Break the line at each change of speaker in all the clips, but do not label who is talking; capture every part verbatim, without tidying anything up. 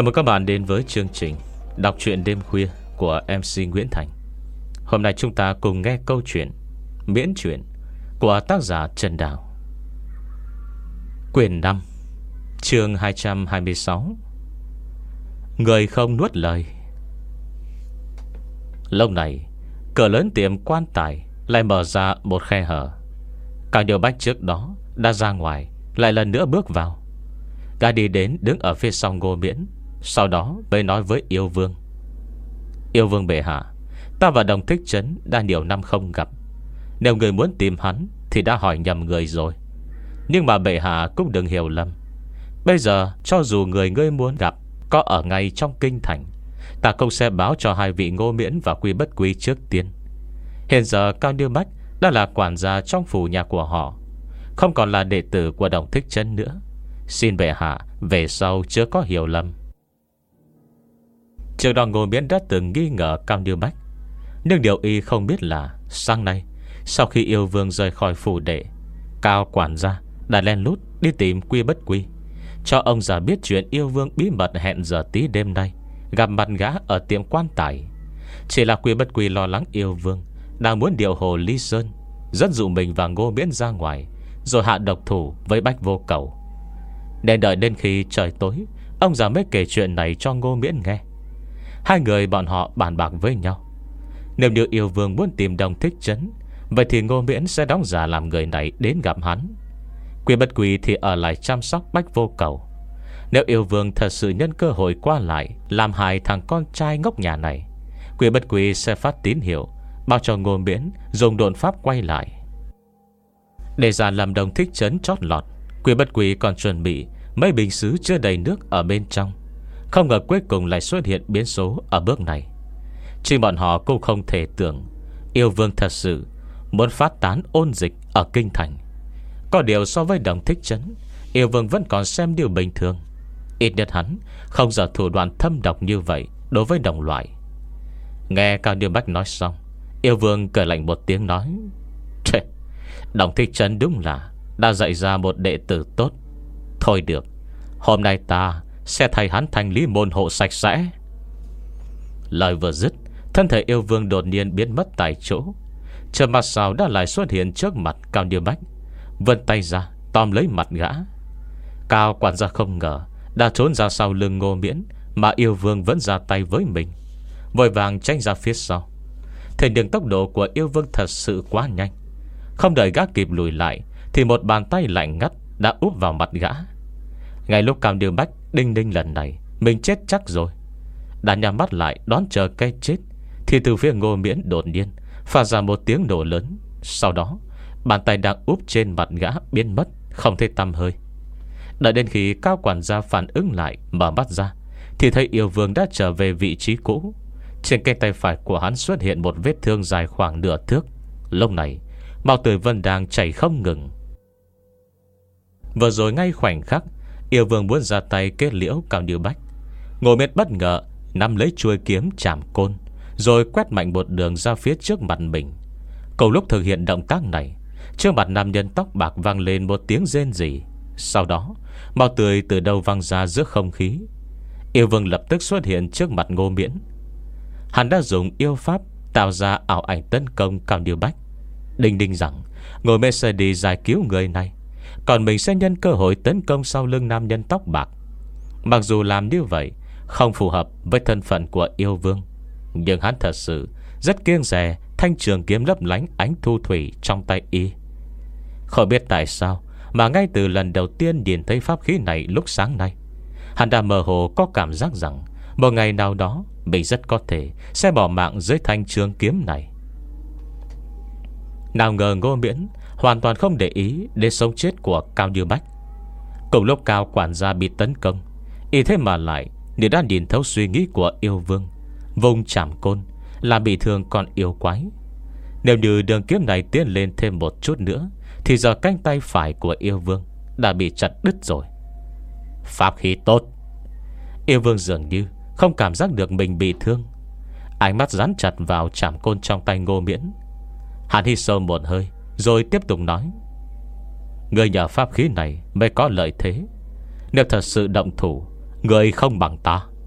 Chào mừng các bạn đến với chương trình Đọc truyện đêm khuya của em xê Nguyễn Thành. Hôm nay chúng ta cùng nghe câu chuyện Miễn truyện của tác giả Trần Đào. Quyển năm, chương hai trăm hai mươi sáu. Người không nuốt lời. Lúc này, cửa lớn tiệm quan tài lại mở ra một khe hở. Càng Điều Bách trước đó đã ra ngoài, lại lần nữa bước vào. Gã đi đến đứng ở phía sau Ngô Miễn, sau đó mới nói với Yêu Vương: Yêu Vương bệ hạ, ta và Đồng Thích Trấn đã nhiều năm không gặp. Nếu người muốn tìm hắn thì đã hỏi nhầm người rồi. Nhưng mà bệ hạ cũng đừng hiểu lầm. Bây giờ cho dù người ngươi muốn gặp có ở ngay trong kinh thành, ta cũng sẽ báo cho hai vị Ngô Miễn và Quy Bất Quy trước tiên. Hiện giờ Cao Điêu Bách đã là quản gia trong phủ nhà của họ, không còn là đệ tử của Đồng Thích Trấn nữa. Xin bệ hạ về sau chưa có hiểu lầm. Trước đó Ngô Miễn đã từng nghi ngờ Cao Điêu Bách, nhưng điều y không biết là sáng nay, sau khi Yêu Vương rời khỏi phủ đệ, Cao quản gia đã len lút đi tìm Quy Bất Quy, cho ông già biết chuyện Yêu Vương bí mật hẹn giờ tí đêm nay gặp mặt gã ở tiệm quan tài. Chỉ là Quy Bất Quy lo lắng Yêu Vương đang muốn điều hồ Lý Sơn, dẫn dụ mình và Ngô Miễn ra ngoài, rồi hạ độc thủ với Bách Vô Cầu. Nên đợi đến khi trời tối, ông già mới kể chuyện này cho Ngô Miễn nghe. Hai người bọn họ bàn bạc với nhau, nếu như Yêu Vương muốn tìm Đồng Thích Trấn, vậy thì Ngô Miễn sẽ đóng giả làm người này đến gặp hắn. Quy Bất Quy thì ở lại chăm sóc Bách Vô Cầu. Nếu Yêu Vương thật sự nhân cơ hội qua lại làm hại thằng con trai ngốc nhà này, Quy Bất Quy sẽ phát tín hiệu báo cho Ngô Miễn dùng độn pháp quay lại. Để giả làm Đồng Thích Trấn chót lọt, Quy Bất Quy còn chuẩn bị mấy bình sứ chứa đầy nước ở bên trong. Không ngờ cuối cùng lại xuất hiện biến số ở bước này. Chỉ bọn họ cũng không thể tưởng Yêu Vương thật sự muốn phát tán ôn dịch ở kinh thành. Có điều so với Đồng Thích Trấn, Yêu Vương vẫn còn xem điều bình thường. Ít nhất hắn không giờ thủ đoạn thâm độc như vậy đối với đồng loại. Nghe Cao Điêu Bách nói xong, Yêu Vương cười lạnh một tiếng nói: Trời, Đồng Thích Trấn đúng là đã dạy ra một đệ tử tốt. Thôi được, hôm nay ta sẽ thay hắn thành lý môn hộ sạch sẽ. Lời vừa dứt, thân thể Yêu Vương đột nhiên biến mất tại chỗ. Chờ mặt sau đã lại xuất hiện trước mặt Cao Điêu Bách, vươn tay ra tóm lấy mặt gã. Cao quản gia không ngờ đã trốn ra sau lưng Ngô Miễn, mà Yêu Vương vẫn ra tay với mình, vội vàng tránh ra phía sau. Thế nhưng tốc độ của Yêu Vương thật sự quá nhanh. Không đợi gã kịp lùi lại thì một bàn tay lạnh ngắt đã úp vào mặt gã. Ngay lúc Cao Điêu Bách đinh ninh lần này mình chết chắc rồi, đã nhắm mắt lại đón chờ cái chết, thì từ phía Ngô Miễn đột nhiên phát ra một tiếng nổ lớn. Sau đó bàn tay đang úp trên mặt gã biến mất, không thấy tăm hơi. Đợi đến khi Cao quản gia phản ứng lại, mở mắt ra, thì thấy Yêu Vương đã trở về vị trí cũ. Trên cánh tay phải của hắn xuất hiện một vết thương dài khoảng nửa thước. Lúc này máu tươi vẫn đang chảy không ngừng. Vừa rồi ngay khoảnh khắc Yêu Vương muốn ra tay kết liễu Cao Điêu Bách, Ngô Miễn bất ngờ nắm lấy chuôi kiếm chạm côn, rồi quét mạnh một đường ra phía trước mặt mình. Cùng lúc thực hiện động tác này, trước mặt nam nhân tóc bạc vang lên một tiếng rên rỉ. Sau đó máu tươi từ đâu văng ra giữa không khí. Yêu Vương lập tức xuất hiện trước mặt Ngô Miễn. Hắn đã dùng yêu pháp tạo ra ảo ảnh tấn công Cao Điêu Bách, đinh đinh rằng Ngô Miễn sẽ đi giải cứu người này, còn mình sẽ nhân cơ hội tấn công sau lưng nam nhân tóc bạc. Mặc dù làm như vậy không phù hợp với thân phận của Yêu Vương, nhưng hắn thật sự rất kiêng dè thanh trường kiếm lấp lánh ánh thu thủy trong tay y. Không biết tại sao mà ngay từ lần đầu tiên nhìn thấy pháp khí này lúc sáng nay, hắn đã mơ hồ có cảm giác rằng một ngày nào đó mình rất có thể sẽ bỏ mạng dưới thanh trường kiếm này. Nào ngờ Ngô Miễn hoàn toàn không để ý đến sống chết của Cao Điêu Bách. Cùng lúc Cao quản gia bị tấn công, y thế mà lại như đã nhìn thấu suy nghĩ của Yêu Vương, vùng chạm côn làm bị thương con yêu quái. Nếu như đường kiếm này tiến lên thêm một chút nữa, thì giờ cánh tay phải của Yêu Vương đã bị chặt đứt rồi. Pháp khí tốt. Yêu Vương dường như không cảm giác được mình bị thương, ánh mắt dán chặt vào chạm côn trong tay Ngô Miễn. Hắn hít sâu một hơi, rồi tiếp tục nói: Người nhờ pháp khí này mới có lợi thế. Nếu thật sự động thủ, người không bằng ta,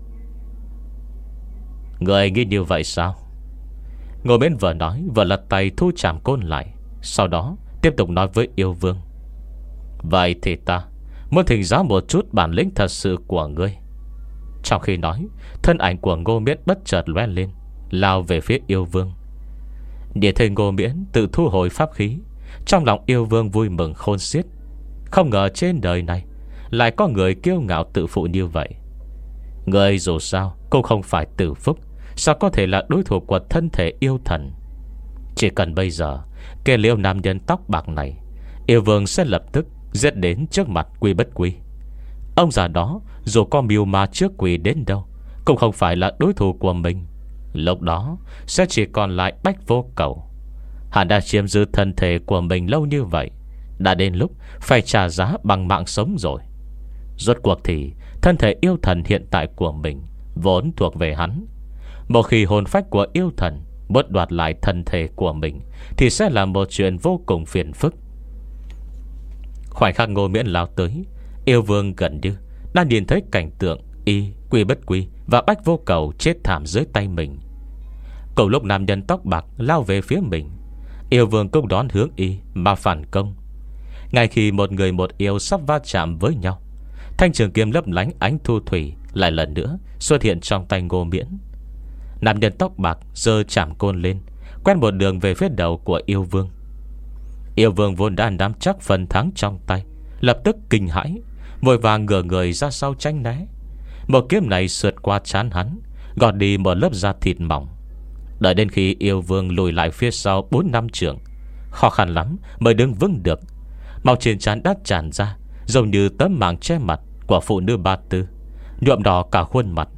Người nghĩ như vậy sao? Ngô Miễn vừa nói vừa lật tay thu trảm côn lại, sau đó tiếp tục nói với yêu vương: Vậy thì ta muốn thỉnh giáo một chút bản lĩnh thật sự của ngươi. Trong khi nói, thân ảnh của Ngô Miễn bất chợt lóe lên, lao về phía yêu vương. Để thấy Ngô Miễn tự thu hồi pháp khí, trong lòng yêu vương vui mừng khôn xiết. Không ngờ trên đời này lại có người kiêu ngạo tự phụ như vậy. Người dù sao cũng không phải tử phúc, sao có thể là đối thủ của thân thể yêu thần. Chỉ cần bây giờ kê liêu nam nhân tóc bạc này, yêu vương sẽ lập tức giết đến trước mặt Quy Bất Quy. Ông già đó dù có mưu ma trước quỷ đến đâu cũng không phải là đối thủ của mình. Lúc đó sẽ chỉ còn lại Bách Vô Cầu. Hắn đã chiếm giữ thân thể của mình lâu như vậy, đã đến lúc phải trả giá bằng mạng sống rồi. Rốt cuộc thì thân thể yêu thần hiện tại của mình vốn thuộc về hắn. Một khi hồn phách của yêu thần muốn đoạt lại thân thể của mình thì sẽ là một chuyện vô cùng phiền phức. Khoảnh khắc Ngô Miễn lao tới, yêu vương gần như đã nhìn thấy cảnh tượng y, Quy Bất Quy và Bách Vô Cầu chết thảm dưới tay mình. Cùng lúc nam nhân tóc bạc lao về phía mình, yêu vương cũng đón hướng y mà phản công. Ngay khi một người một yêu sắp va chạm với nhau, thanh trường kiếm lấp lánh ánh thu thủy lại lần nữa xuất hiện trong tay Ngô Miễn. Nam nhân tóc bạc giơ chảm côn lên, quét một đường về phía đầu của yêu vương. Yêu vương vốn đã nắm chắc phần thắng trong tay, lập tức kinh hãi, vội vàng ngửa người ra sau tránh né. Một kiếm này sượt qua trán hắn, gọt đi một lớp da thịt mỏng. Đợi đến khi yêu vương lùi lại phía sau bốn năm trượng, khó khăn lắm mới đứng vững được. Máu trên trán đã tràn ra, giống như tấm màng che mặt của phụ nữ Ba Tư, nhuộm đỏ cả khuôn mặt.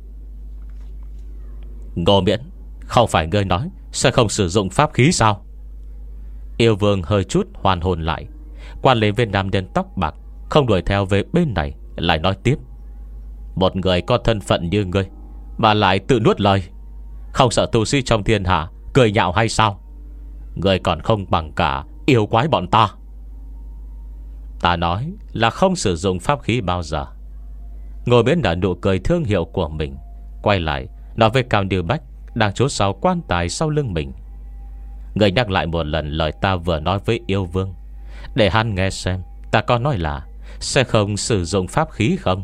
Ngô Miễn, không phải ngươi nói sẽ không sử dụng pháp khí sao? Yêu vương hơi chút hoàn hồn lại, quan lên bên nam nhân tóc bạc, không đuổi theo về bên này, lại nói tiếp: Một người có thân phận như ngươi mà lại tự nuốt lời, không sợ tu sĩ trong thiên hạ cười nhạo hay sao? Ngươi còn không bằng cả yêu quái bọn ta. Ta nói là không sử dụng pháp khí bao giờ. Ngồi bên nở nụ cười thương hiệu của mình, quay lại nói với Cao Như Bách đang trốn sau quan tài sau lưng mình: Người nhắc lại một lần lời ta vừa nói với yêu vương, để hắn nghe xem ta có nói là sẽ không sử dụng pháp khí không.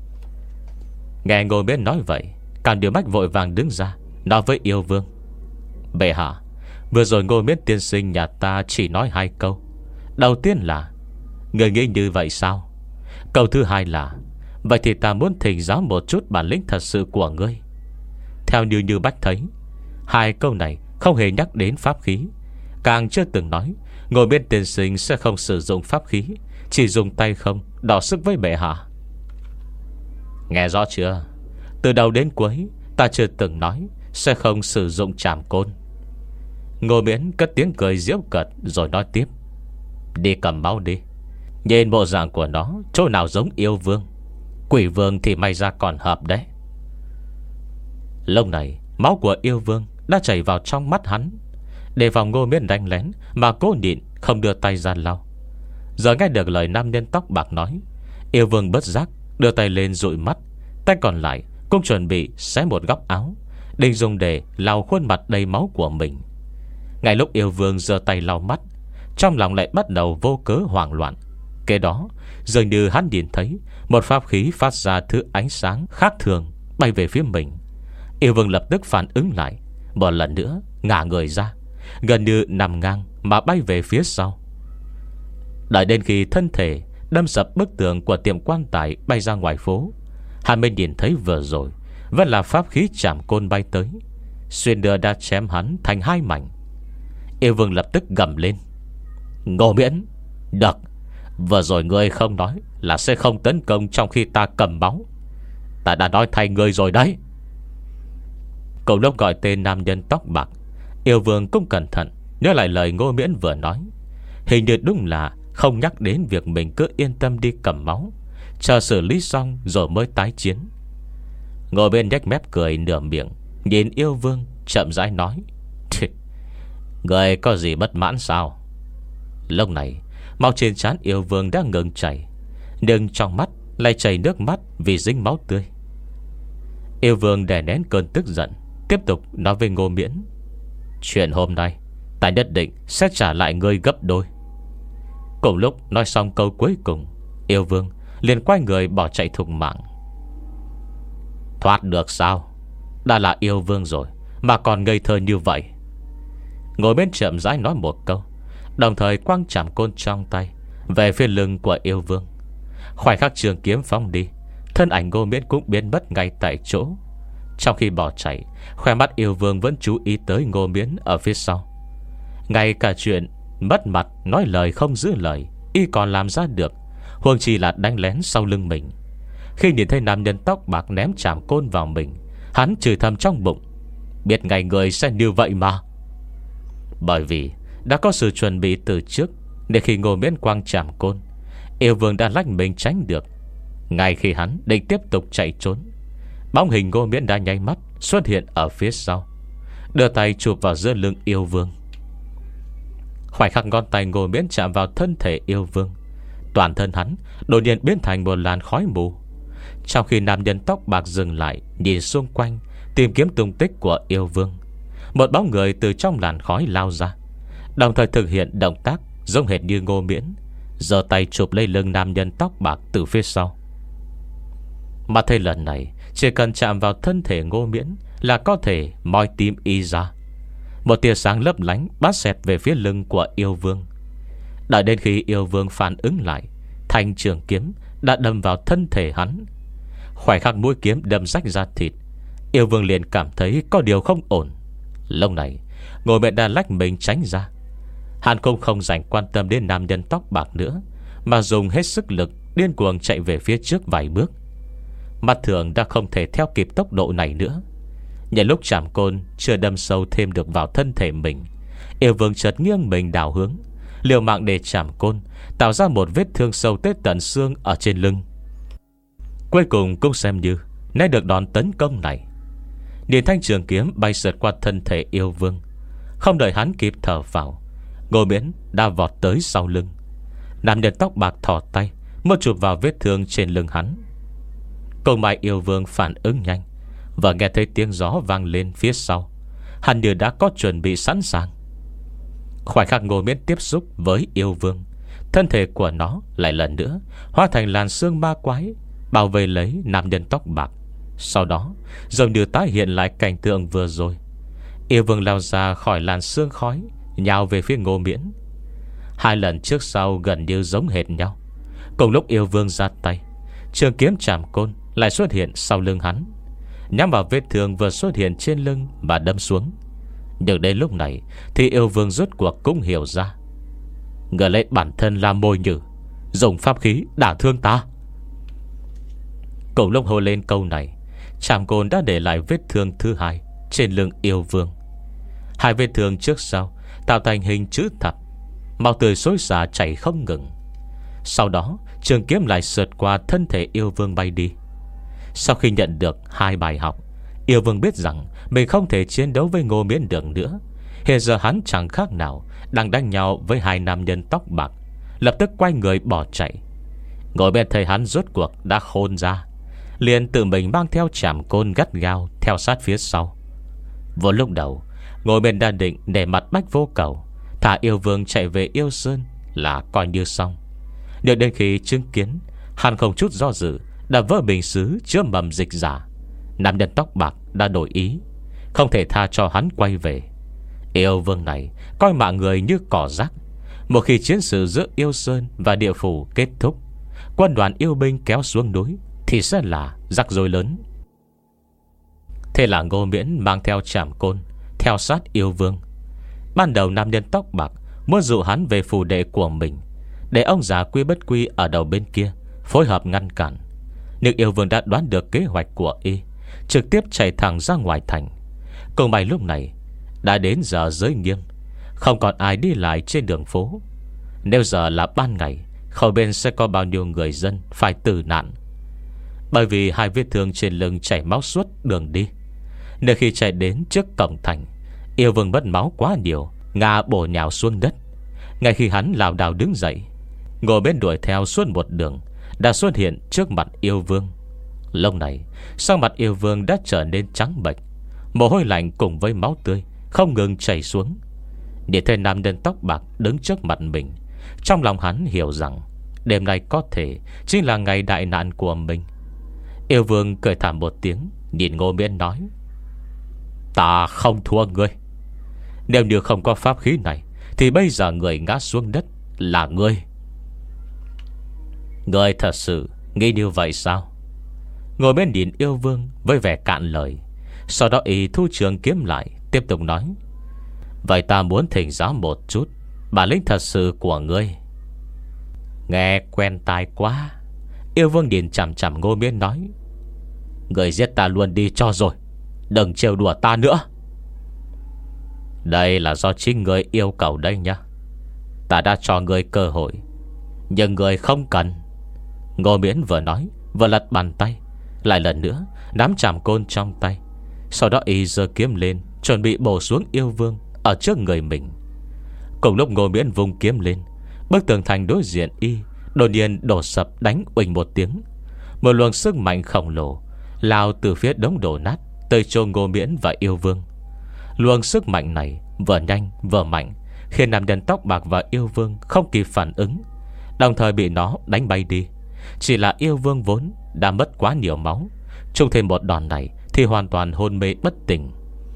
Nghe Ngô Miễn nói vậy, Cao Như Bách vội vàng đứng ra nói với yêu vương: Bệ hạ, vừa rồi Ngô Miễn tiên sinh nhà ta chỉ nói hai câu. Đầu tiên là người nghĩ như vậy sao? Câu thứ hai là vậy thì ta muốn thỉnh giáo một chút bản lĩnh thật sự của ngươi. Theo Như Như Bách thấy, hai câu này không hề nhắc đến pháp khí, càng chưa từng nói Ngô Miễn tiên sinh sẽ không sử dụng pháp khí, chỉ dùng tay không đọ sức với bệ hạ. Nghe rõ chưa? Từ đầu đến cuối ta chưa từng nói sẽ không sử dụng trảm côn. Ngô Miễn cất tiếng cười giễu cợt rồi nói tiếp: Đi cầm máu đi. Nhìn bộ dạng của nó chỗ nào giống yêu vương, quỷ vương thì may ra còn hợp đấy. Lúc này máu của yêu vương đã chảy vào trong mắt hắn. Để phòng Ngô Miễn đánh lén mà cố nhịn không đưa tay ra lau. Giờ nghe được lời nam nhân tóc bạc nói, yêu vương bất giác đưa tay lên dụi mắt, tay còn lại cũng chuẩn bị xé một góc áo, định dùng để lau khuôn mặt đầy máu của mình. Ngay lúc yêu vương giơ tay lau mắt, trong lòng lại bắt đầu vô cớ hoảng loạn. Kế đó dường như hắn nhìn thấy một pháp khí phát ra thứ ánh sáng khác thường bay về phía mình. Yêu vương lập tức phản ứng lại, một lần nữa ngả người ra, gần như nằm ngang mà bay về phía sau. Đợi đến khi thân thể đâm sập bức tường của tiệm quan tài bay ra ngoài phố, hắn mới nhìn thấy vừa rồi vẫn là pháp khí chảm côn bay tới, xuyên đưa đã chém hắn thành hai mảnh. Yêu vương lập tức gầm lên: Ngô Miễn, được, vừa rồi ngươi không nói là sẽ không tấn công trong khi ta cầm máu. Ta đã nói thay ngươi rồi đấy. Cùng lúc gọi tên nam nhân tóc bạc, yêu vương cũng cẩn thận nhớ lại lời Ngô Miễn vừa nói. Hình như đúng là không nhắc đến việc mình cứ yên tâm đi cầm máu, chờ xử lý xong rồi mới tái chiến. Ngồi bên nhếch mép cười nửa miệng, nhìn yêu vương chậm rãi nói: Người có gì bất mãn sao? Lúc này máu trên trán yêu vương đã ngừng chảy, nhưng trong mắt lại chảy nước mắt vì dính máu tươi. Yêu vương đè nén cơn tức giận, tiếp tục nói với Ngô Miễn: Chuyện hôm nay ta nhất định sẽ trả lại ngươi gấp đôi. Cùng lúc nói xong câu cuối cùng, yêu vương liền quay người bỏ chạy thục mạng. Thoát được sao? Đã là yêu vương rồi mà còn ngây thơ như vậy. Ngồi bên chậm rãi nói một câu, đồng thời quăng chảm côn trong tay về phía lưng của yêu vương. Khoảnh khắc trường kiếm phóng đi, thân ảnh Ngô Miễn cũng biến mất ngay tại chỗ. Trong khi bỏ chạy, khoe mắt yêu vương vẫn chú ý tới Ngô Miễn ở phía sau. Ngay cả chuyện mất mặt nói lời không giữ lời y còn làm ra được, huống chi là đánh lén sau lưng mình. Khi nhìn thấy nam nhân tóc bạc ném chảm côn vào mình, hắn chửi thầm trong bụng: Biết ngày người sẽ như vậy mà. Bởi vì đã có sự chuẩn bị từ trước, nên khi Ngô Miễn quăng chảm côn, yêu vương đã lách mình tránh được. Ngay khi hắn định tiếp tục chạy trốn, bóng hình Ngô Miễn đã nháy mắt xuất hiện ở phía sau, đưa tay chụp vào giữa lưng yêu vương. Khoảnh khắc ngón tay Ngô Miễn chạm vào thân thể yêu vương, toàn thân hắn đột nhiên biến thành một làn khói mù. Trong khi nam nhân tóc bạc dừng lại nhìn xung quanh tìm kiếm tung tích của yêu vương, một bóng người từ trong làn khói lao ra, đồng thời thực hiện động tác giống hệt như Ngô Miễn, giơ tay chụp lấy lưng nam nhân tóc bạc từ phía sau. Mà thấy lần này chỉ cần chạm vào thân thể Ngô Miễn là có thể moi tim y ra. Một tia sáng lấp lánh bát xẹt về phía lưng của yêu vương. Đợi đến khi yêu vương phản ứng lại, thanh trường kiếm đã đâm vào thân thể hắn. Khoảnh khắc mũi kiếm đâm rách ra thịt, yêu vương liền cảm thấy có điều không ổn. Lúc này Ngô Miễn đã lách mình tránh ra. Hắn cũng không dành quan tâm đến nam nhân tóc bạc nữa, mà dùng hết sức lực điên cuồng chạy về phía trước vài bước. Mắt thường đã không thể theo kịp tốc độ này nữa. Nhận lúc chảm côn chưa đâm sâu thêm được vào thân thể mình, yêu vương chợt nghiêng mình đảo hướng, liều mạng để chảm côn tạo ra một vết thương sâu tới tận xương ở trên lưng. Cuối cùng cũng xem như né được đòn tấn công này. Nhìn thanh trường kiếm bay sượt qua thân thể yêu vương, không đợi hắn kịp thở vào, Ngô Miễn đã vọt tới sau lưng. Nam nhân tóc bạc thò tay muốn chụp vào vết thương trên lưng hắn. Cùng mai yêu vương phản ứng nhanh, và nghe thấy tiếng gió vang lên phía sau, hắn như đã có chuẩn bị sẵn sàng. Khoảnh khắc Ngô Miễn tiếp xúc với yêu vương, thân thể của nó lại lần nữa hóa thành làn sương ma quái, bảo vệ lấy nam nhân tóc bạc. Sau đó giống như tái hiện lại cảnh tượng vừa rồi, yêu vương lao ra khỏi làn sương khói, nhào về phía Ngô Miễn. Hai lần trước sau gần như giống hệt nhau. Cùng lúc yêu vương ra tay, trường kiếm chảm côn lại xuất hiện sau lưng hắn, nhắm vào vết thương vừa xuất hiện trên lưng mà đâm xuống. Nhưng đến lúc này thì yêu vương rốt cuộc cũng hiểu ra, người lấy bản thân làm mồi nhử, dùng pháp khí đả thương ta. Cùng lúc hô lên câu này, chảm côn đã để lại vết thương thứ hai trên lưng yêu vương. Hai vết thương trước sau tạo thành hình chữ thập, máu tươi xối xả chảy không ngừng. Sau đó trường kiếm lại sượt qua thân thể yêu vương bay đi. Sau khi nhận được hai bài học, yêu vương biết rằng mình không thể chiến đấu với Ngô Miễn được nữa. Hiện giờ hắn chẳng khác nào đang đánh nhau với hai nam nhân tóc bạc, lập tức quay người bỏ chạy. Ngồi bên thấy hắn rốt cuộc đã khôn ra, liền tự mình mang theo chảm côn gắt gao theo sát phía sau. Vô lúc đầu ngồi bên đã định để mặt Bách Vô Cầu thả yêu vương chạy về Yêu Sơn là coi như xong. Nhưng đến khi chứng kiến hắn không chút do dự đã vỡ bình sứ chứa mầm dịch giả, nam nhân tóc bạc đã đổi ý, không thể tha cho hắn quay về. Yêu vương này coi mạng người như cỏ rác. Một khi chiến sự giữa Yêu Sơn và địa phủ kết thúc, quân đoàn yêu binh kéo xuống núi thì sẽ là rắc rối lớn. Thế là Ngô Miễn mang theo chảm côn theo sát yêu vương. Ban đầu nam nhân tóc bạc muốn dụ hắn về phủ đệ của mình, để ông già Quy Bất Quy ở đầu bên kia phối hợp ngăn cản. Nhưng yêu vương đã đoán được kế hoạch của y, trực tiếp chạy thẳng ra ngoài thành. Cùng may lúc này đã đến giờ giới nghiêm, không còn ai đi lại trên đường phố. Nếu giờ là ban ngày, không bên sẽ có bao nhiêu người dân phải tử nạn. Bởi vì hai vết thương trên lưng chảy máu suốt đường đi, nên khi chạy đến trước cổng thành, yêu vương mất máu quá nhiều, ngã bổ nhào xuống đất. Ngay khi hắn lảo đảo đứng dậy, ngồi bên đuổi theo suốt một đường đã xuất hiện trước mặt yêu vương. Lúc này sắc mặt yêu vương đã trở nên trắng bệch, Mồ hôi lạnh cùng với máu tươi không ngừng chảy xuống. Để thấy nam nhân tóc bạc đứng trước mặt mình, trong lòng hắn hiểu rằng đêm nay có thể chính là ngày đại nạn của mình. Yêu vương cười thảm một tiếng, nhìn Ngô Miễn nói: Ta không thua ngươi. Nếu như không có pháp khí này thì bây giờ người ngã xuống đất là ngươi. Ngươi thật sự nghĩ như vậy sao? Ngô Miễn nhìn yêu vương với vẻ cạn lời. Sau đó y thu trường kiếm lại, tiếp tục nói: Vậy ta muốn thỉnh giáo một chút bản lĩnh thật sự của ngươi. Nghe quen tai quá. Yêu vương nhìn chằm chằm Ngô Miễn nói: Người giết ta luôn đi cho rồi, đừng trêu đùa ta nữa. Đây là do chính người yêu cầu đây nhá. Ta đã cho người cơ hội, nhưng người không cần. Ngô Miễn vừa nói vừa lật bàn tay, lại lần nữa nắm chàm côn trong tay. Sau đó y giơ kiếm lên, chuẩn bị bổ xuống yêu vương ở trước người mình. Cùng lúc Ngô Miễn vung kiếm lên, bức tường thành đối diện y đột nhiên đổ sập, đánh uỳnh một tiếng. Một luồng sức mạnh khổng lồ lao từ phía đống đổ nát tới chỗ Ngô Miễn và yêu vương. Luồng sức mạnh này vừa nhanh vừa mạnh, khiến nam nhân tóc bạc và yêu vương không kịp phản ứng, đồng thời bị nó đánh bay đi. Chỉ là yêu vương vốn đã mất quá nhiều máu, chung thêm một đòn này thì hoàn toàn hôn mê bất tỉnh.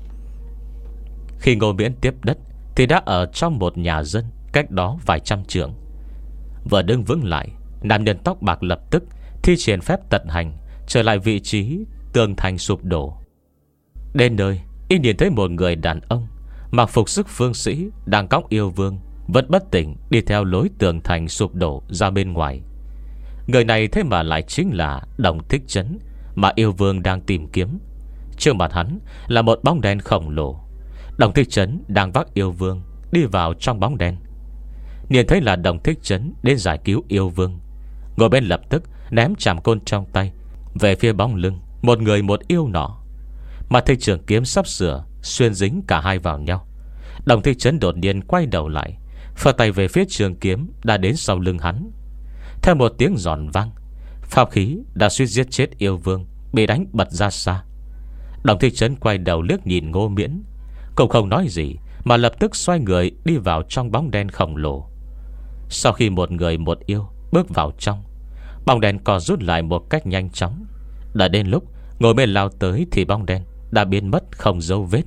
Khi Ngô Miễn tiếp đất thì đã ở trong một nhà dân cách đó vài trăm trượng. Vừa đứng vững lại, nam nhân tóc bạc lập tức thi triển phép tận hành, trở lại vị trí tường thành sụp đổ. Đến nơi, y nhìn thấy một người đàn ông mặc phục sức phương sĩ đang cõng yêu vương vẫn bất tỉnh đi theo lối tường thành sụp đổ ra bên ngoài. Người này thế mà lại chính là Đồng Thích Trấn mà yêu vương đang tìm kiếm. Trước mặt hắn là một bóng đen khổng lồ. Đồng Thích Trấn đang vác yêu vương đi vào trong bóng đen. Nhìn thấy là Đồng Thích Trấn đến giải cứu yêu vương, ngồi bên lập tức ném chàm côn trong tay về phía bóng lưng một người một yêu nọ. Mà thanh trường kiếm sắp sửa xuyên dính cả hai vào nhau. Đồng Thích Trấn đột nhiên quay đầu lại, phật tay về phía trường kiếm đã đến sau lưng hắn. Theo một tiếng giòn vang, pháp khí đã suýt giết chết yêu vương bị đánh bật ra xa. Đồng Thích Trấn quay đầu liếc nhìn Ngô Miễn, cũng không nói gì mà lập tức xoay người đi vào trong bóng đen khổng lồ. Sau khi một người một yêu bước vào trong, bóng đen co rút lại một cách nhanh chóng. Đã đến lúc ngồi bên lao tới thì bóng đen đã biến mất không dấu vết.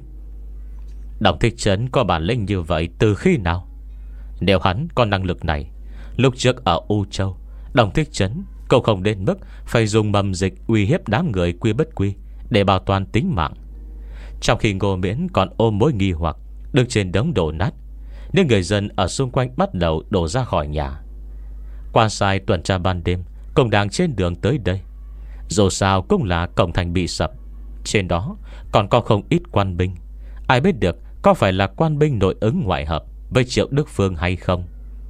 Đồng Thích Trấn có bản lĩnh như vậy từ khi nào? Nếu hắn có năng lực này, lúc trước ở U Châu, Đồng Thích Trấn cũng không đến mức phải dùng mầm dịch uy hiếp đám người Quy Bất Quy để bảo toàn tính mạng. Trong khi Ngô Miễn còn ôm mối nghi hoặc đứng trên đống đổ nát, nên người dân ở xung quanh bắt đầu đổ ra khỏi nhà. Quan sai tuần tra ban đêm cũng đang trên đường tới đây. Dù sao cũng là cổng thành bị sập, trên đó còn có không ít quan binh. Ai biết được có phải là quan binh nội ứng ngoại hợp với Triệu Đức Phương hay không.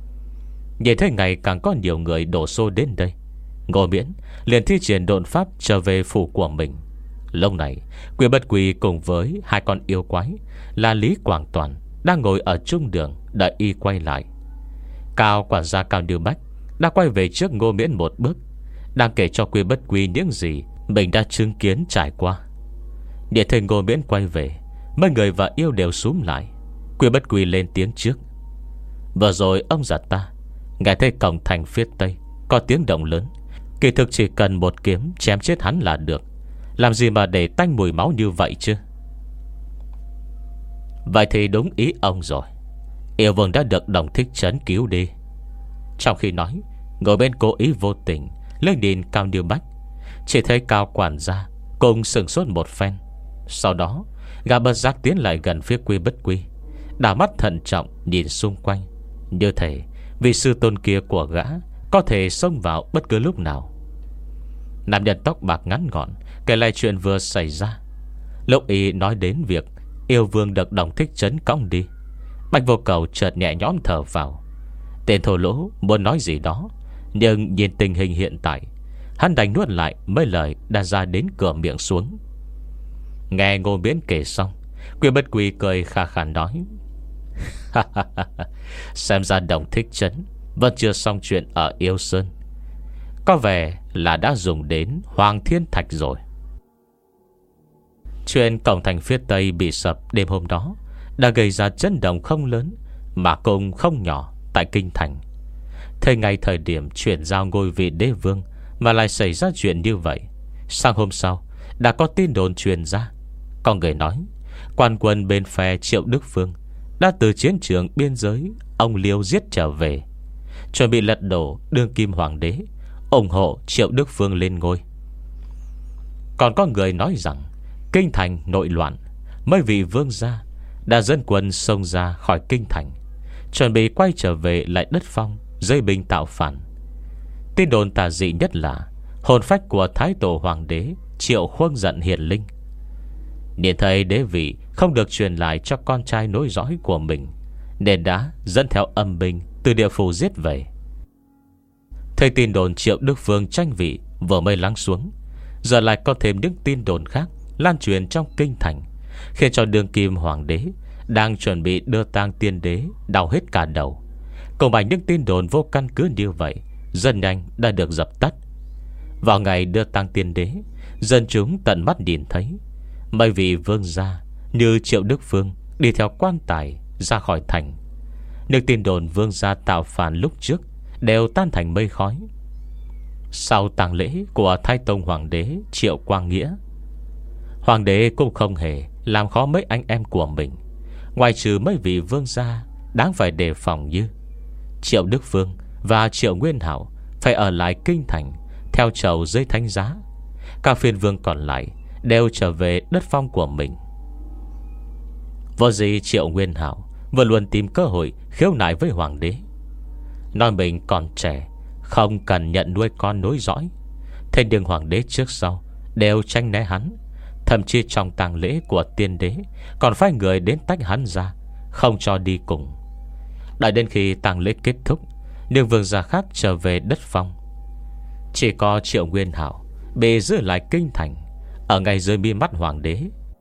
Nhìn thấy ngày càng có nhiều người đổ xô đến đây, Ngô Miễn liền thi triển độn pháp trở về phủ của mình. Lúc này Quy Bất Quy cùng với hai con yêu quái là Lý Quảng Toàn đang ngồi ở trung đường đợi y quay lại. Cao quản gia Cao Như Bách đã quay về trước Ngô Miễn một bước, đang kể cho Quy Bất Quy những gì mình đã chứng kiến trải qua. Để thấy Ngô Miễn quay về, mấy người và yêu đều xúm lại. Quy Bất Quy lên tiếng trước: Vừa rồi ông giật ta, nghe thấy cổng thành phía tây có tiếng động lớn. Kỳ thực chỉ cần một kiếm chém chết hắn là được, làm gì mà để tanh mùi máu như vậy chứ? Vậy thì đúng ý ông rồi. Yêu vương đã được Đồng Thích Trấn cứu đi. Trong khi nói, ngồi bên cố ý vô tình lên nhìn Cao Như Bách. Chỉ thấy Cao quản gia cùng sừng sốt một phen. Sau đó gã bất giác tiến lại gần phía Quy Bất Quy, đảo mắt thận trọng nhìn xung quanh, như thể vị sư tôn kia của gã có thể xông vào bất cứ lúc nào. Nam nhân tóc bạc ngắn gọn kể lại chuyện vừa xảy ra. Lúc y nói đến việc yêu vương được Đồng Thích Trấn cõng đi, Bạch Vô Cầu chợt nhẹ nhõm thở vào. Tên thổ lỗ muốn nói gì đó, nhưng nhìn tình hình hiện tại, hắn đành nuốt lại mấy lời đã ra đến cửa miệng xuống. Nghe Ngô Miễn kể xong, Quy Bất Quy cười khà khà nói: Xem ra Đồng Thích Trấn vẫn chưa xong chuyện ở Yêu Sơn, có vẻ là đã dùng đến Hoàng Thiên Thạch rồi. Chuyện cổng thành phía Tây bị sập đêm hôm đó đã gây ra chấn động không lớn mà cũng không nhỏ tại kinh thành. Thời ngày thời điểm chuyển giao ngôi vị đế vương mà lại xảy ra chuyện như vậy. Sang hôm sau đã có tin đồn truyền ra. Có người nói quan quân bên phe Triệu Đức Phương đã từ chiến trường biên giới ông Liêu giết trở về, chuẩn bị lật đổ đương kim hoàng đế, ủng hộ Triệu Đức Phương lên ngôi. Còn có người nói rằng kinh thành nội loạn, mấy vị vương gia đã dẫn quân xông ra khỏi kinh thành, chuẩn bị quay trở về lại đất Phong, dây binh tạo phản. Tin đồn tà dị nhất là hồn phách của Thái Tổ Hoàng đế Triệu Khuông giận hiển linh, nhìn thấy đế vị không được truyền lại cho con trai nối dõi của mình, nên đã dẫn theo âm binh từ địa phủ giết về. Thấy tin đồn Triệu Đức Phương tranh vị vừa mới lắng xuống, giờ lại có thêm những tin đồn khác lan truyền trong kinh thành, khiến cho đương kim hoàng đế đang chuẩn bị đưa tang tiên đế đau hết cả đầu. Cùng bằng những tin đồn vô căn cứ như vậy rất nhanh đã được dập tắt. Vào ngày đưa tang tiên đế, dân chúng tận mắt nhìn thấy mấy vị vương gia như Triệu Đức Phương đi theo quan tài ra khỏi thành. Những tin đồn vương gia tạo phản lúc trước đều tan thành mây khói. Sau tang lễ của Thái Tông Hoàng đế Triệu Quang Nghĩa, hoàng đế cũng không hề làm khó mấy anh em của mình, ngoài trừ mấy vị vương gia đáng phải đề phòng như Triệu Đức Phương và Triệu Nguyên Hảo phải ở lại kinh thành theo chầu dưới thánh giá. Các phiên vương còn lại đều trở về đất Phong của mình. Vô gì Triệu Nguyên Hảo vừa luôn tìm cơ hội khiếu nại với hoàng đế, nói mình còn trẻ, không cần nhận nuôi con nối dõi. Thế nhưng hoàng đế trước sau đều tranh né hắn, thậm chí trong tang lễ của tiên đế còn phái người đến tách hắn ra, không cho đi cùng. Đợi đến khi tang lễ kết thúc, những vương gia khác trở về đất Phong, chỉ có Triệu Nguyên Hảo bị giữ lại kinh thành, ở ngay dưới mi mắt hoàng đế.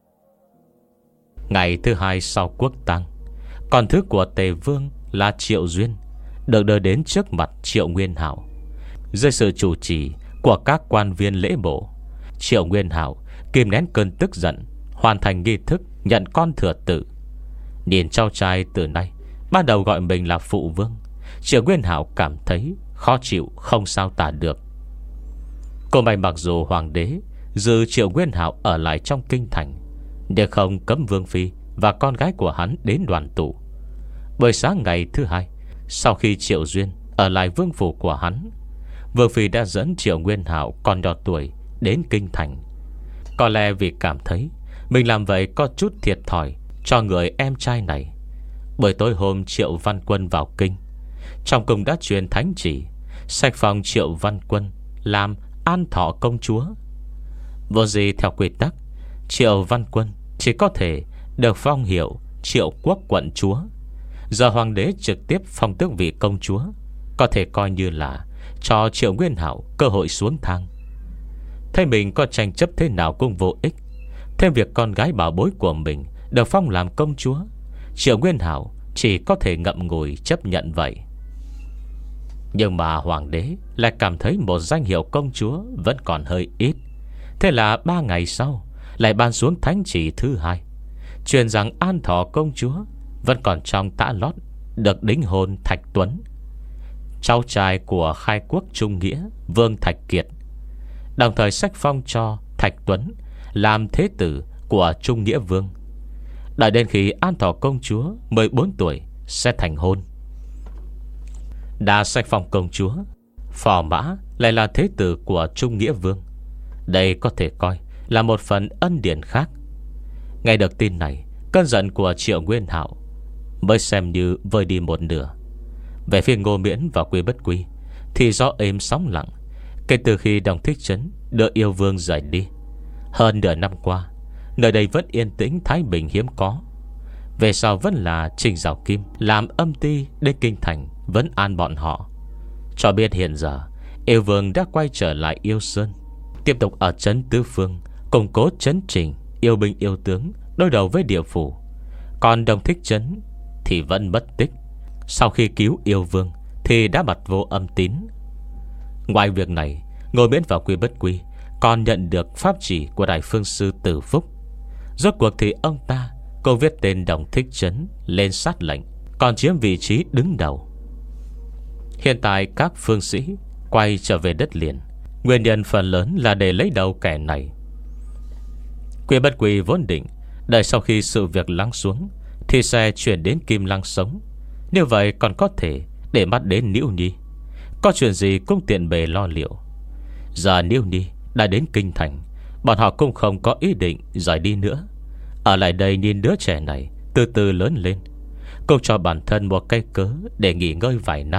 Ngày thứ hai sau quốc tang, con thứ của Tề Vương là Triệu Duyên được đưa đến trước mặt Triệu Nguyên Hảo. Dưới sự chủ trì của các quan viên lễ bộ, Triệu Nguyên Hảo kìm nén cơn tức giận, hoàn thành nghi thức nhận con thừa tự. Nhìn cháu trai từ nay ban đầu gọi mình là phụ vương, Triệu Nguyên Hảo cảm thấy khó chịu không sao tả được. Cô may mặc dù hoàng đế giữ Triệu Nguyên Hảo ở lại trong kinh thành, nhưng không cấm vương phi và con gái của hắn đến đoàn tụ. Buổi sáng ngày thứ hai, sau khi Triệu Duyên ở lại vương phủ của hắn, vương phi đã dẫn Triệu Nguyên Hảo còn nhỏ tuổi đến kinh thành. Có lẽ vì cảm thấy mình làm vậy có chút thiệt thòi cho người em trai này. Buổi tối hôm Triệu Văn Quân vào kinh, trong cung đã truyền thánh chỉ sách phong Triệu Văn Quân làm an thọ công chúa. Vô gì theo quy tắc, Triệu Văn Quân chỉ có thể được phong hiệu Triệu Quốc quận chúa. Giờ hoàng đế trực tiếp phong tước vị công chúa, có thể coi như là cho Triệu Nguyên Hảo cơ hội xuống thang. Thấy mình có tranh chấp thế nào cũng vô ích, thêm việc con gái bảo bối của mình được phong làm công chúa, Triệu Nguyên Hảo chỉ có thể ngậm ngùi chấp nhận vậy. Nhưng mà hoàng đế lại cảm thấy một danh hiệu công chúa vẫn còn hơi ít. Thế là ba ngày sau lại ban xuống thánh chỉ thứ hai, truyền rằng an thọ công chúa vẫn còn trong tã lót được đính hôn Thạch Tuấn, cháu trai của khai quốc trung nghĩa Vương Thạch Kiệt, đồng thời sách phong cho Thạch Tuấn làm thế tử của trung nghĩa vương. Đợi đến khi an thọ công chúa mười bốn tuổi sẽ thành hôn. Đã sách phong công chúa, phò mã lại là thế tử của trung nghĩa vương. Đây có thể coi là một phần ân điển khác. Nghe được tin này, cơn giận của Triệu Nguyên Hảo mới xem như vơi đi một nửa. Về phía Ngô Miễn và Quy Bất Quy thì gió êm sóng lặng. Kể từ khi Đồng Thích Trấn đưa yêu vương rời đi, hơn nửa năm qua, nơi đây vẫn yên tĩnh thái bình hiếm có. Về sau vẫn là Trình Giảo Kim làm âm ty đến kinh thành vẫn an bọn họ. Cho biết hiện giờ yêu vương đã quay trở lại Yêu Sơn, tiếp tục ở trấn Tứ Phương củng cố trấn Trình yêu binh yêu tướng đối đầu với địa phủ. Còn Đồng Thích Trấn thì vẫn mất tích. Sau khi cứu yêu vương thì đã bật vô âm tín. Ngoài việc này, Ngô Miễn và Quy Bất Quy còn nhận được pháp chỉ của Đại Phương Sư Tử Phúc. Rốt cuộc thì ông ta cô viết tên Đồng Thích Trấn lên sát lệnh, còn chiếm vị trí đứng đầu. Hiện tại các phương sĩ quay trở về đất liền, nguyên nhân phần lớn là để lấy đầu kẻ này. Quy Bất Quy vốn định đợi sau khi sự việc lắng xuống thì sẽ chuyển đến Kim Lăng sống. Như vậy còn có thể để mắt đến Niễu Nhi, có chuyện gì cũng tiện bề lo liệu. Giờ Niễu Nhi đã đến kinh thành, bọn họ cũng không có ý định rời đi nữa, ở lại đây nhìn đứa trẻ này từ từ lớn lên, cũng cho bản thân một cái cớ để nghỉ ngơi vài năm.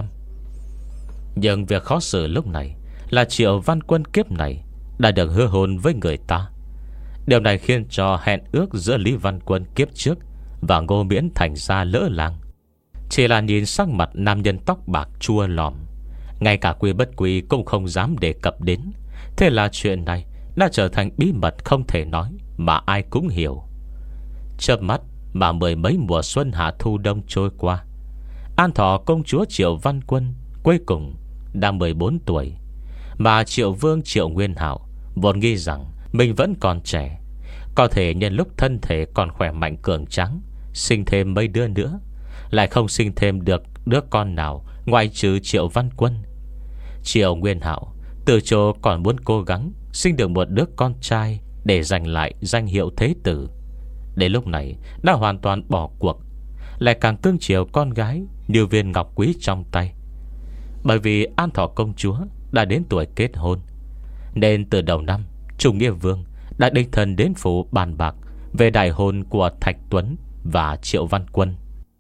Nhưng việc khó xử lúc này là Triệu Văn Quân kiếp này đã được hứa hôn với người ta. Điều này khiến cho hẹn ước giữa Lý Văn Quân kiếp trước và Ngô Miễn thành ra lỡ làng. Chỉ là nhìn sắc mặt nam nhân tóc bạc chua lòm, ngay cả Quy Bất Quy cũng không dám đề cập đến. Thế là chuyện này đã trở thành bí mật không thể nói, mà ai cũng hiểu. Chớp mắt mà mười mấy mùa xuân hạ thu đông trôi qua, An Thọ công chúa Triệu Văn Quân cuối cùng đã mười bốn tuổi. Mà Triệu Vương Triệu Nguyên Hạo vốn nghĩ rằng mình vẫn còn trẻ, có thể nhân lúc thân thể còn khỏe mạnh cường tráng sinh thêm mấy đứa nữa, lại không sinh thêm được đứa con nào ngoài trừ Triệu Văn Quân. Triệu Nguyên Hạo từ chỗ còn muốn cố gắng sinh được một đứa con trai để giành lại danh hiệu thế tử, đến lúc này đã hoàn toàn bỏ cuộc, lại càng cưng chiều con gái như viên ngọc quý trong tay. Bởi vì An Thọ công chúa đã đến tuổi kết hôn, nên từ đầu năm Trung Nghĩa Vương đã đích thân đến phủ bàn bạc về đại hôn của Thạch Tuấn và Triệu Văn Quân.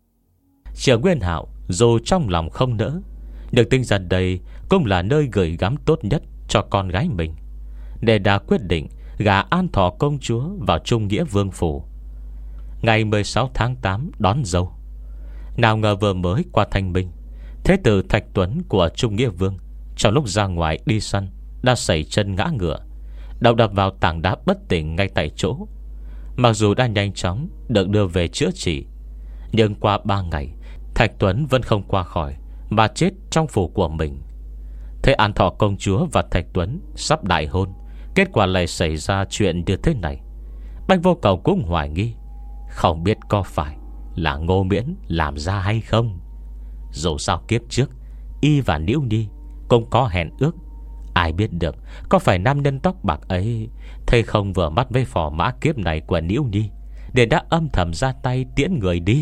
Triệu Nguyên Hạo dù trong lòng không nỡ, được tính rằng đây cũng là nơi gửi gắm tốt nhất cho con gái mình, nên đã quyết định gả An Thọ công chúa vào Trung Nghĩa Vương phủ. Ngày mười sáu tháng tám đón dâu. Nào ngờ vừa mới qua thanh minh, thế tử Thạch Tuấn của Trung Nghĩa Vương trong lúc ra ngoài đi săn đã sẩy chân ngã ngựa, đầu đập vào tảng đá bất tỉnh ngay tại chỗ. Mặc dù đã nhanh chóng được đưa về chữa trị, nhưng qua ba ngày Thạch Tuấn vẫn không qua khỏi, mà chết trong phủ của mình. Thế An Thọ công chúa và Thạch Tuấn sắp đại hôn, kết quả lại xảy ra chuyện như thế này. Bạch Vô Cầu cũng hoài nghi, không biết có phải là Ngô Miễn làm ra hay không. Dù sao kiếp trước y và Niễu Nhi cũng có hẹn ước, ai biết được có phải nam nhân tóc bạc ấy thầy không vừa mắt với phò mã kiếp này của Niễu Nhi, để đã âm thầm ra tay tiễn người đi.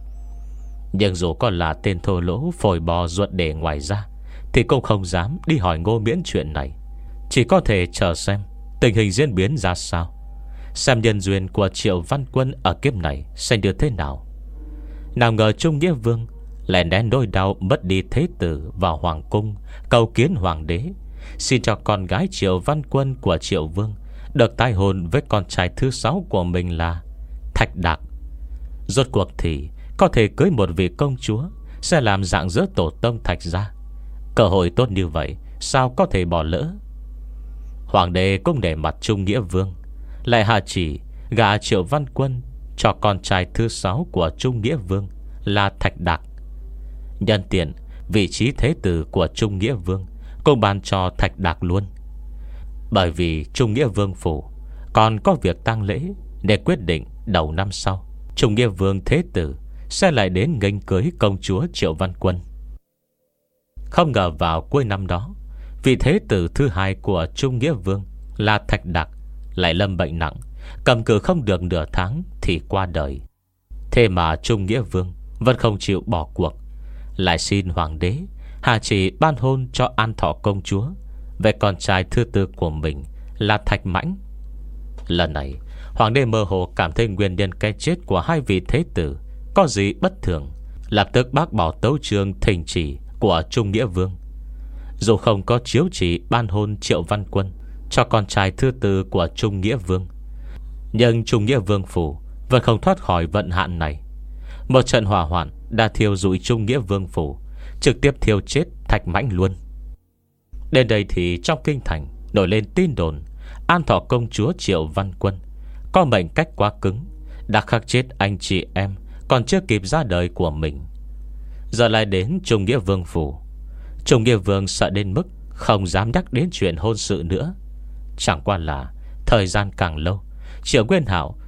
Nhưng dù có là tên thô lỗ phổi bò ruột để ngoài ra, thì cũng không dám đi hỏi Ngô Miễn chuyện này, chỉ có thể chờ xem tình hình diễn biến ra sao, xem nhân duyên của Triệu Văn Quân ở kiếp này sẽ như thế nào. Nào ngờ Trung Nghĩa Vương lại nén nỗi đau mất đi thế tử vào hoàng cung cầu kiến hoàng đế, xin cho con gái Triệu Văn Quân của Triệu Vương được tái hôn với con trai thứ sáu của mình là Thạch Đạc. Rốt cuộc thì có thể cưới một vị công chúa, sẽ làm dạng dỡ tổ tông Thạch gia. Cơ hội tốt như vậy sao có thể bỏ lỡ. Hoàng đế cũng để mặt Trung Nghĩa Vương, lại hạ chỉ gả Triệu Văn Quân cho con trai thứ sáu của Trung Nghĩa Vương là Thạch Đạc. Nhân tiện vị trí thế tử của Trung Nghĩa Vương cũng ban cho Thạch Đạc luôn. Bởi vì Trung Nghĩa Vương phủ còn có việc tang lễ, để quyết định đầu năm sau Trung Nghĩa Vương thế tử sẽ lại đến nghênh cưới công chúa Triệu Văn Quân. Không ngờ vào cuối năm đó, vị thế tử thứ hai của Trung Nghĩa Vương là Thạch Đạc lại lâm bệnh nặng, cầm cự không được nửa tháng thì qua đời. Thế mà Trung Nghĩa Vương vẫn không chịu bỏ cuộc, lại xin hoàng đế hạ chỉ ban hôn cho An Thọ công chúa về con trai thứ tư của mình là Thạch Mãnh. Lần này hoàng đế mơ hồ cảm thấy nguyên nhân cái chết của hai vị thế tử có gì bất thường, lập tức bác bỏ tấu chương thỉnh chỉ của Trung Nghĩa Vương. Dù không có chiếu chỉ ban hôn Triệu Văn Quân cho con trai thứ tư của Trung Nghĩa Vương, nhưng Trung Nghĩa Vương phủ vẫn không thoát khỏi vận hạn này. Một trận hỏa hoạn đã thiêu rụi Trung Nghĩa Vương phủ, trực tiếp thiêu chết Thạch Mãnh luôn. Đến đây thì trong kinh thành nổi lên tin đồn An Thọ công chúa Triệu Văn Quân có mệnh cách quá cứng, đã khắc chết anh chị em còn chưa kịp ra đời của mình. Giờ lại đến Trung Nghĩa Vương phủ, Trung Nghĩa Vương sợ đến mức không dám nhắc đến chuyện hôn sự nữa. Chẳng qua là thời gian càng lâu, Triệu Nguyên Hạo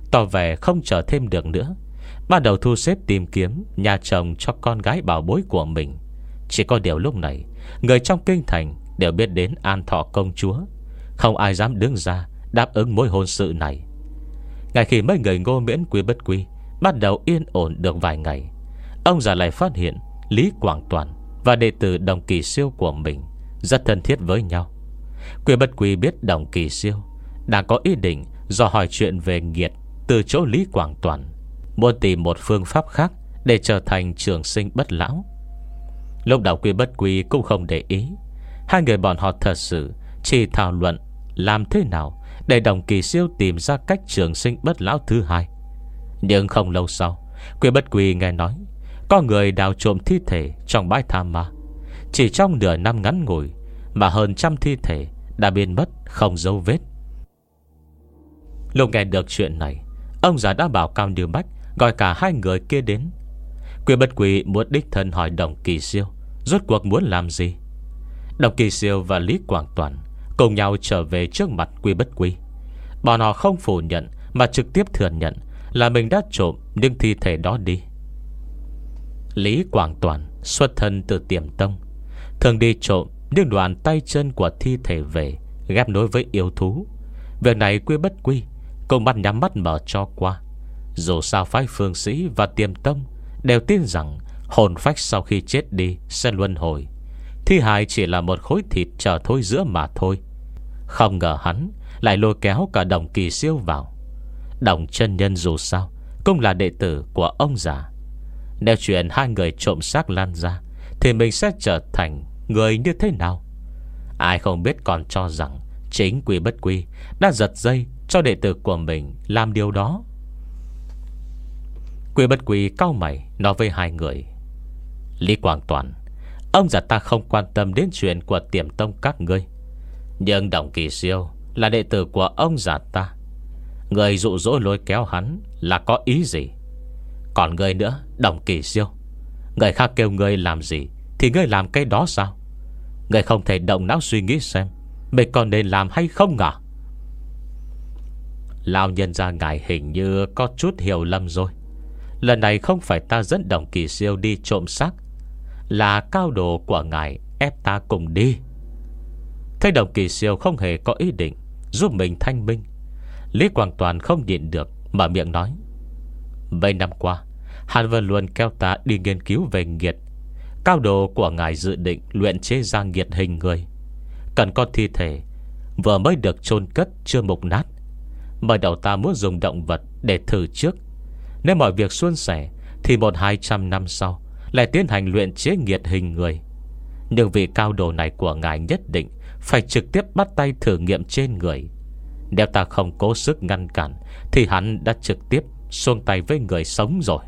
tỏ vẻ không chờ thêm được nữa, bắt đầu thu xếp tìm kiếm nhà chồng cho con gái bảo bối của mình. Chỉ có điều lúc này, người trong kinh thành đều biết đến An Thọ công chúa, không ai dám đứng ra đáp ứng mối hôn sự này. Ngay khi mấy người Ngô Miễn Quy Bất Quy bắt đầu yên ổn được vài ngày, ông già lại phát hiện Lý Quảng Toàn và đệ tử Đồng Kỳ Siêu của mình rất thân thiết với nhau. Quy Bất Quy biết Đồng Kỳ Siêu đang có ý định dò hỏi chuyện về nghiệt từ chỗ Lý Quảng Toàn, muốn tìm một phương pháp khác để trở thành trường sinh bất lão. Lúc đầu Quy Bất Quy cũng không để ý. Hai người bọn họ thật sự chỉ thảo luận làm thế nào để Đồng Kỳ Siêu tìm ra cách trường sinh bất lão thứ hai. Nhưng không lâu sau, Quy Bất Quy nghe nói có người đào trộm thi thể trong bãi tha ma. Chỉ trong nửa năm ngắn ngủi mà hơn trăm thi thể đã biến mất không dấu vết. Lúc nghe được chuyện này, ông già đã bảo Cao Như Bách gọi cả hai người kia đến. Quy Bất Quy muốn đích thân hỏi Đồng Kỳ Siêu rốt cuộc muốn làm gì. Đồng Kỳ Siêu và Lý Quảng Toàn cùng nhau trở về trước mặt Quy Bất Quy. Bọn họ không phủ nhận mà trực tiếp thừa nhận là mình đã trộm những thi thể đó đi. Lý Quảng Toàn xuất thân từ Tiềm Tông, thường đi trộm những đoạn tay chân của thi thể về ghép nối với yêu thú. Việc này Quy Bất Quy cùng mắt nhắm mắt mở cho qua. Dù sao phái Phương Sĩ và Tiềm Tông đều tin rằng hồn phách sau khi chết đi sẽ luân hồi, thi hài chỉ là một khối thịt chờ thối giữa mà thôi. Không ngờ hắn lại lôi kéo cả Đồng Kỳ Siêu vào. Đồng chân nhân dù sao cũng là đệ tử của ông già. Nếu chuyện hai người trộm xác lan ra thì mình sẽ trở thành người như thế nào? Ai không biết còn cho rằng chính Quy Bất Quy đã giật dây cho đệ tử của mình làm điều đó. Quy Bất Quy cau mày nói với hai người: Lý Quảng Toàn, ông già ta không quan tâm đến chuyện của Tiềm Tông các ngươi, nhưng Đồng Kỳ Siêu là đệ tử của ông già ta. Người dụ dỗ lôi kéo hắn là có ý gì? Còn ngươi nữa, Đồng Kỳ Siêu, người khác kêu ngươi làm gì thì ngươi làm cái đó sao? Ngươi không thể động não suy nghĩ xem mình còn nên làm hay không à? Lão nhân gia ngài hình như có chút hiểu lầm rồi. Lần này không phải ta dẫn Đồng Kỳ Siêu đi trộm xác, là cao đồ của ngài ép ta cùng đi. Thấy Đồng Kỳ Siêu không hề có ý định giúp mình thanh minh, Lý Quảng Toàn không nhịn được mở miệng nói: Mấy năm qua Hàn Vân luôn kéo ta đi nghiên cứu về nghiệt. Cao đồ của ngài dự định luyện chế ra nghiệt hình người, cần có thi thể vừa mới được chôn cất chưa mục nát. Mới đầu ta muốn dùng động vật để thử trước. Nếu mọi việc suôn sẻ thì một hai trăm năm sau lại tiến hành luyện chế nghiệt hình người. Nhưng vì cao đồ này của ngài nhất định phải trực tiếp bắt tay thử nghiệm trên người. Nếu ta không cố sức ngăn cản thì hắn đã trực tiếp xuông tay với người sống rồi.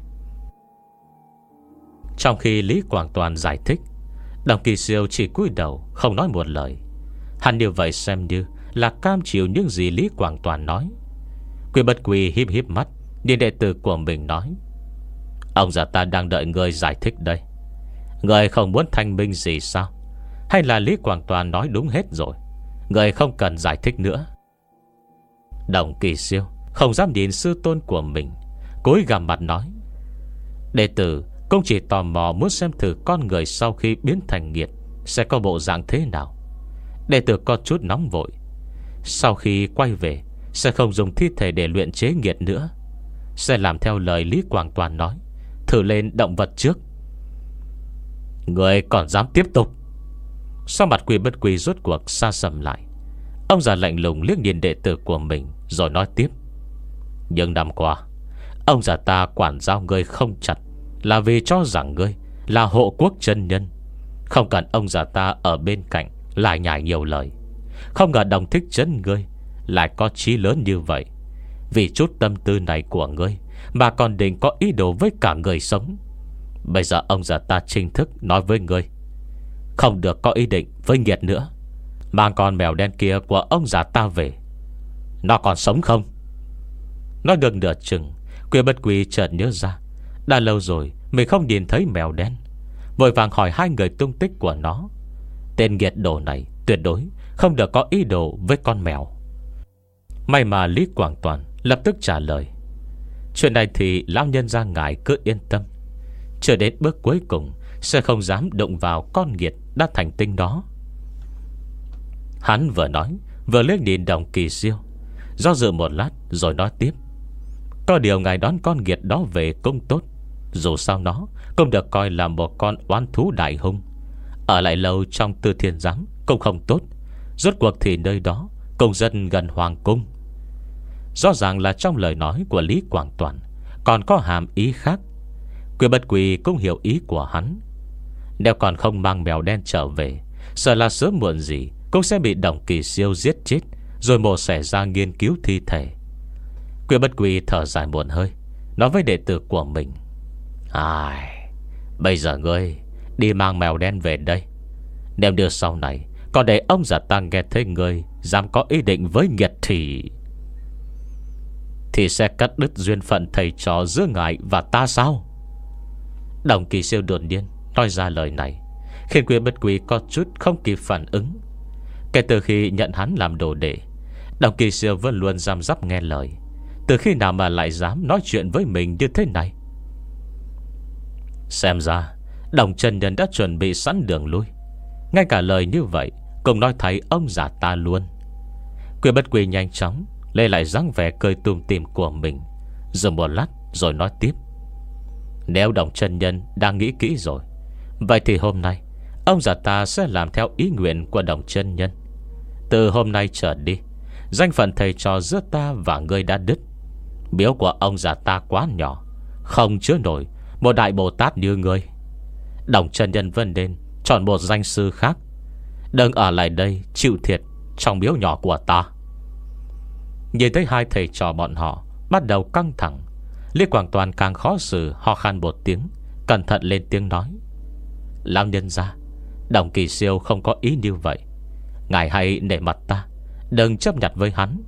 Trong khi Lý Quảng Toàn giải thích, Đồng Kỳ Siêu chỉ cúi đầu không nói một lời. Hắn như vậy xem như là cam chịu những gì Lý Quảng Toàn nói. Quy Bất Quy híp híp mắt nhìn đệ tử của mình nói: Ông già ta đang đợi người giải thích đây. Người không muốn thanh minh gì sao? Hay là Lý Quảng Toàn nói đúng hết rồi, người không cần giải thích nữa? Đồng Kỳ Siêu không dám nhìn sư tôn của mình, cúi gằm mặt nói: Đệ tử cũng chỉ tò mò muốn xem thử con người sau khi biến thành nghiệt sẽ có bộ dạng thế nào. Đệ tử có chút nóng vội. Sau khi quay về sẽ không dùng thi thể để luyện chế nghiệt nữa, sẽ làm theo lời Lý Quảng Toàn nói, thử lên động vật trước. Người còn dám tiếp tục? Sau mặt Quy Bất Quy rốt cuộc xa sầm lại. Ông già lạnh lùng liếc nhìn đệ tử của mình rồi nói tiếp: Nhưng năm qua ông già ta quản giáo ngươi không chặt là vì cho rằng ngươi là hộ quốc chân nhân. Không cần ông già ta ở bên cạnh lại nhải nhiều lời. Không ngờ Đồng Thích Trấn ngươi lại có chí lớn như vậy. Vì chút tâm tư này của ngươi mà còn định có ý đồ với cả người sống. Bây giờ ông già ta chính thức nói với ngươi, không được có ý định với nghiệt nữa. Mang con mèo đen kia của ông già ta về. Nó còn sống không? Nói được nửa chừng, Quy Bất Quy chợt nhớ ra đã lâu rồi mình không nhìn thấy mèo đen, vội vàng hỏi hai người tung tích của nó. Tên nghiệt đồ này tuyệt đối không được có ý đồ với con mèo. May mà Lý Quảng Toàn lập tức trả lời: Chuyện này thì lão nhân gia ngài cứ yên tâm, chờ đến bước cuối cùng sẽ không dám động vào con nghiệt đã thành tinh đó. Hắn vừa nói vừa liếc nhìn Đồng Kỳ Siêu, do dự một lát rồi nói tiếp: Có điều ngài đón con nghiệt đó về cũng tốt. Dù sao nó cũng được coi là một con oán thú đại hung. Ở lại lâu trong Tư Thiên Giám cũng không tốt. Rốt cuộc thì nơi đó cũng rất gần hoàng cung. Rõ ràng là trong lời nói của Lý Quảng Toàn còn có hàm ý khác. Quy Bất Quy cũng hiểu ý của hắn. Nếu còn không mang mèo đen trở về, sợ là sớm muộn gì cũng sẽ bị Đồng Kỳ Siêu giết chết, rồi mổ xẻ ra nghiên cứu thi thể. Quy Bất Quy thở dài một hơi, nói với đệ tử của mình: Ai, bây giờ ngươi đi mang mèo đen về đây. Nếu đưa sau này còn để ông già ta nghe thấy ngươi dám có ý định với nghiệt thì Thì sẽ cắt đứt duyên phận thầy trò giữa ngài và ta sao? Đồng Kỳ Siêu đột nhiên nói ra lời này, khiến Quy Bất Quy có chút không kịp phản ứng. Kể từ khi nhận hắn làm đồ đệ, Đồng Kỳ Siêu vẫn luôn giam giáp nghe lời. Từ khi nào mà lại dám nói chuyện với mình như thế này? Xem ra Đồng chân nhân đã chuẩn bị sẵn đường lui. Ngay cả lời như vậy cũng nói thấy ông già ta luôn. Quy Bất Quy nhanh chóng lấy lại dáng vẻ cười tùm tìm của mình, dừng một lát rồi nói tiếp: Nếu Đồng chân nhân đang nghĩ kỹ rồi, vậy thì hôm nay ông già ta sẽ làm theo ý nguyện của Đồng chân nhân. Từ hôm nay trở đi, danh phận thầy trò giữa ta và ngươi đã đứt. Miếu của ông già ta quá nhỏ, không chứa nổi một đại Bồ Tát như ngươi. Đồng chân nhân vẫn nên chọn một danh sư khác, đừng ở lại đây chịu thiệt trong miếu nhỏ của ta. Nhìn thấy hai thầy trò bọn họ bắt đầu căng thẳng, Lý Quảng Toàn càng khó xử, ho khan một tiếng, cẩn thận lên tiếng nói: Lão nhân gia, Đồng Kỳ Siêu không có ý như vậy. Ngài hãy nể mặt ta, đừng chấp nhặt với hắn.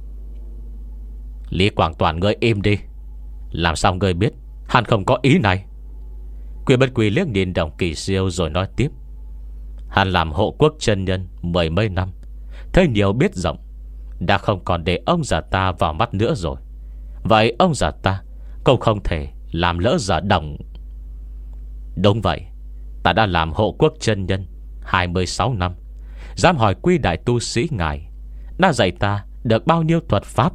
Lý Quảng Toàn, ngươi im đi. Làm sao ngươi biết hắn không có ý này? Quy Bất Quy liếc nhìn Đồng Kỳ Siêu rồi nói tiếp: Hắn làm hộ quốc chân nhân mười mấy năm, thấy nhiều biết rộng, đã không còn để ông già ta vào mắt nữa rồi. Vậy ông già ta cũng không thể làm lỡ giả Đồng. Đúng vậy, ta đã làm hộ quốc chân nhân hai mươi sáu năm. Dám hỏi Quy đại tu sĩ ngài đã dạy ta được bao nhiêu thuật pháp?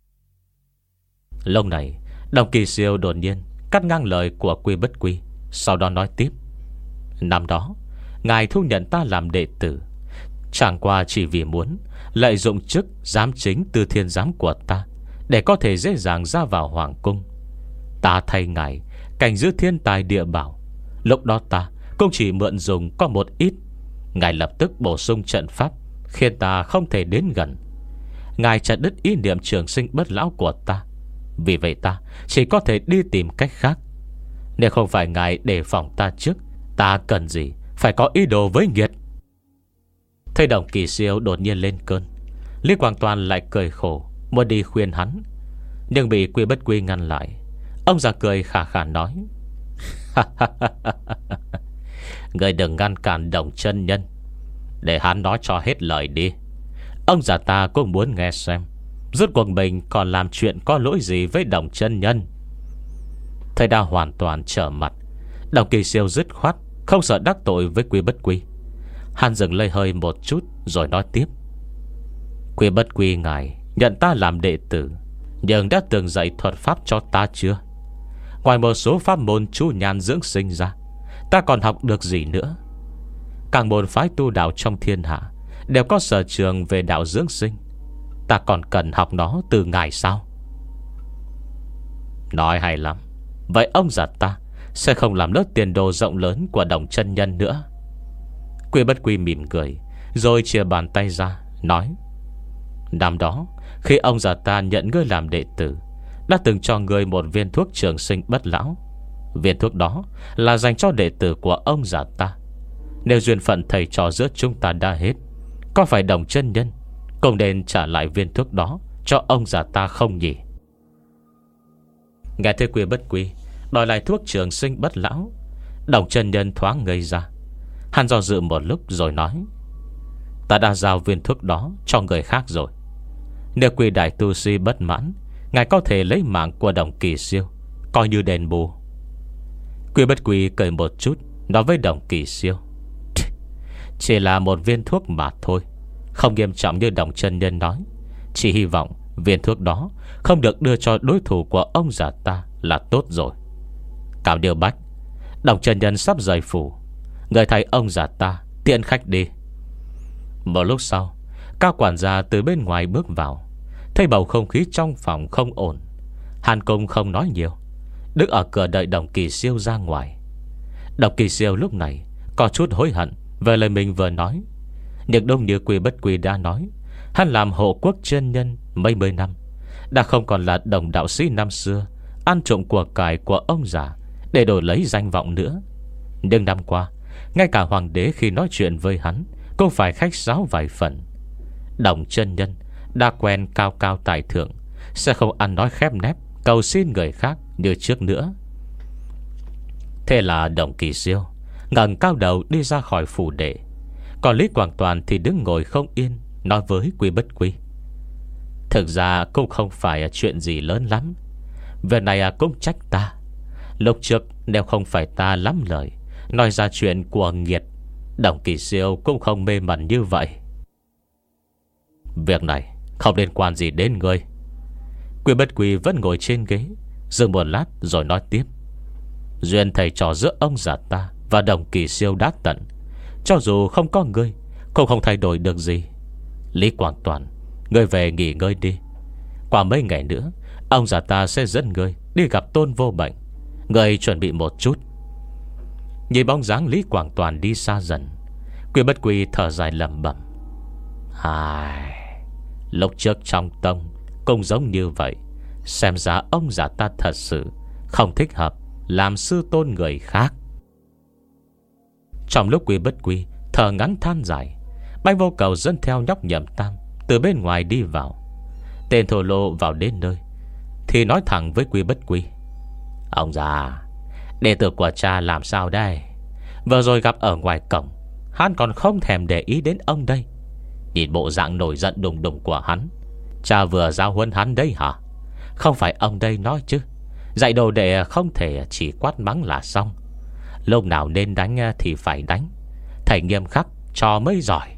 Lúc này Đồng Kỳ Siêu đột nhiên cắt ngang lời của Quy Bất Quy, sau đó nói tiếp: Năm đó ngài thu nhận ta làm đệ tử, chẳng qua chỉ vì muốn lợi dụng chức giám chính Tư Thiên Giám của ta để có thể dễ dàng ra vào hoàng cung. Ta thay ngài cảnh giữ thiên tài địa bảo. Lúc đó ta cũng chỉ mượn dùng có một ít. Ngài lập tức bổ sung trận pháp, khiến ta không thể đến gần. Ngài chặt đứt ý niệm trường sinh bất lão của ta. Vì vậy ta chỉ có thể đi tìm cách khác. Nếu không phải ngài đề phòng ta trước, ta cần gì phải có ý đồ với nghiệt? Thấy Đồng Kỳ Siêu đột nhiên lên cơn, Lý Quảng Toàn lại cười khổ, muốn đi khuyên hắn, nhưng bị Quy Bất Quy ngăn lại. Ông già cười khà khà nói: Ngươi đừng ngăn cản Đồng chân nhân, để hắn nói cho hết lời đi. Ông già ta cũng muốn nghe xem rốt cuộc mình còn làm chuyện có lỗi gì với Đồng chân nhân. Thầy đã hoàn toàn trở mặt, Đồng Kỳ Siêu dứt khoát không sợ đắc tội với Quy Bất Quy. Hắn dừng lây hơi một chút rồi nói tiếp: Quy Bất Quy ngài nhận ta làm đệ tử, nhưng đã từng dạy thuật pháp cho ta chưa? Ngoài một số pháp môn chu nhan dưỡng sinh ra, ta còn học được gì nữa? Các môn phái tu đạo trong thiên hạ đều có sở trường về đạo dưỡng sinh, ta còn cần học nó từ ngài sao? Nói hay lắm. Vậy ông già ta sẽ không làm lỡ tiền đồ rộng lớn của Đồng chân nhân nữa. Quy Bất Quy mỉm cười, rồi chia bàn tay ra nói: Năm đó khi ông già ta nhận ngươi làm đệ tử, đã từng cho ngươi một viên thuốc trường sinh bất lão. Viên thuốc đó là dành cho đệ tử của ông già ta. Nếu duyên phận thầy trò giữa chúng ta đã hết, có phải Đồng chân nhân cũng nên trả lại viên thuốc đó cho ông già ta không nhỉ? Nghe thấy Quy Bất Quy đòi lại thuốc trường sinh bất lão, Đồng chân nhân thoáng ngây ra. Hắn do dự một lúc rồi nói: Ta đã giao viên thuốc đó cho người khác rồi. Nếu Quy đại tu sĩ bất mãn, ngài có thể lấy mạng của Đồng Kỳ Siêu coi như đền bù. Quy Bất Quy cười một chút, nói với Đồng Kỳ Siêu: Chỉ là một viên thuốc mà thôi, không nghiêm trọng như Đồng chân nhân nói. Chỉ hy vọng viên thuốc đó không được đưa cho đối thủ của ông già ta là tốt rồi. Cảm Điêu Bách, Đồng chân nhân sắp rời phủ, người thầy ông già ta tiện khách đi. Một lúc sau, Cao quản gia từ bên ngoài bước vào, thấy bầu không khí trong phòng không ổn. Hàn Cung không nói nhiều, đứng ở cửa đợi Đồng Kỳ Siêu ra ngoài. Đồng Kỳ Siêu lúc này có chút hối hận về lời mình vừa nói. Nhưng đúng như Quy Bất Quy đã nói, hắn làm hộ quốc chân nhân mấy mươi năm, đã không còn là đồng đạo sĩ năm xưa ăn trộm của cải của ông già để đổi lấy danh vọng nữa. Nhưng năm qua, ngay cả hoàng đế khi nói chuyện với hắn cũng phải khách sáo vài phần. Đồng chân nhân đã quen cao cao tại thượng, sẽ không ăn nói khép nép cầu xin người khác như trước nữa. Thế là Đồng Kỳ Siêu ngẩng cao đầu đi ra khỏi phủ đệ. Còn Lý Quảng Toàn thì đứng ngồi không yên, nói với Quy Bất Quy: Thực ra cũng không phải chuyện gì lớn lắm, việc này cũng trách ta. Lúc trước nếu không phải ta lắm lời nói ra chuyện của nghiệt, Đồng Kỳ Siêu cũng không mê mẩn như vậy. Việc này không liên quan gì đến ngươi. Quy Bất Quy vẫn ngồi trên ghế, dừng một lát rồi nói tiếp: Duyên thầy trò giữa ông già ta và Đồng Kỳ Siêu đã tận, cho dù không có ngươi cũng không thay đổi được gì. Lý Quảng Toàn, ngươi về nghỉ ngơi đi. Qua mấy ngày nữa ông già ta sẽ dẫn ngươi đi gặp Tôn Vô Bệnh. Ngươi chuẩn bị một chút. Nhìn bóng dáng Lý Quảng Toàn đi xa dần, Quy Bất Quy thở dài lẩm bẩm: Ai, lúc trước trong tông cũng giống như vậy. Xem ra ông già ta thật sự không thích hợp làm sư tôn người khác. Trong lúc Quy Bất Quy thở ngắn than dài, Bạch Vô Cầu dẫn theo nhóc Nhậm Tam từ bên ngoài đi vào. Tên thổ lô vào đến nơi thì nói thẳng với Quy Bất Quy: Ông già, đệ tử của cha làm sao đây? Vừa rồi gặp ở ngoài cổng, hắn còn không thèm để ý đến ông đây. Nhìn bộ dạng nổi giận đùng đùng của hắn, cha vừa giáo huấn hắn đấy hả? Không phải ông đây nói chứ, dạy đồ đệ không thể chỉ quát mắng là xong. Lúc nào nên đánh thì phải đánh, thầy nghiêm khắc cho mới giỏi.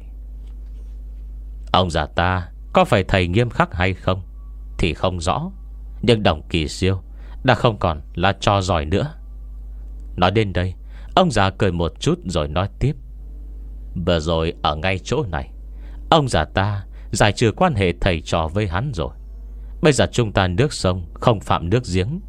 Ông già ta có phải thầy nghiêm khắc hay không thì không rõ, nhưng Đồng Kỳ Siêu đã không còn là cho giỏi nữa. Nói đến đây, ông già cười một chút rồi nói tiếp: Vừa rồi ở ngay chỗ này, ông già ta giải trừ quan hệ thầy trò với hắn rồi. Bây giờ chúng ta nước sông không phạm nước giếng.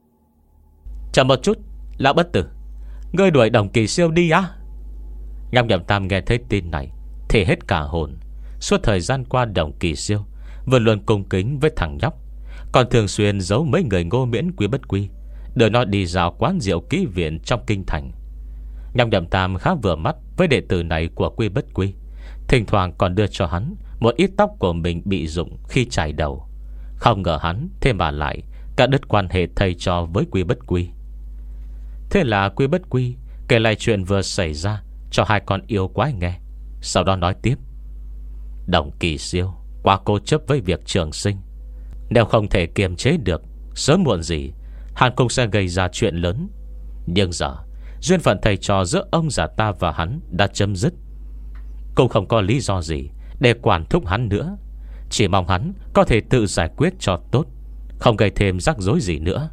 Chờ một chút, lão bất tử, ngươi đuổi Đồng Kỳ Siêu đi á? Nhóc Nhậm Tam nghe thấy tin này thì hết cả hồn. Suốt thời gian qua, Đồng Kỳ Siêu vẫn luôn cung kính với thằng nhóc, còn thường xuyên giấu mấy người ngô miễn Quy Bất Quy, đưa nó đi dạo quán rượu kỹ viện trong kinh thành. Nhóc Nhậm Tam khá vừa mắt với đệ tử này của Quy Bất Quy, thỉnh thoảng còn đưa cho hắn một ít tóc của mình bị rụng khi chải đầu. Không ngờ hắn thế mà lại cắt đứt quan hệ thầy trò với Quy Bất Quy. Thế là Quy Bất Quy kể lại chuyện vừa xảy ra cho hai con yêu quái nghe. Sau đó nói tiếp: Đồng Kỳ Siêu quá cố chấp với việc trường sinh, nếu không thể kiềm chế được, sớm muộn gì hắn cũng sẽ gây ra chuyện lớn. Nhưng giờ duyên phận thầy trò giữa ông già ta và hắn đã chấm dứt, cũng không có lý do gì để quản thúc hắn nữa. Chỉ mong hắn có thể tự giải quyết cho tốt, không gây thêm rắc rối gì nữa.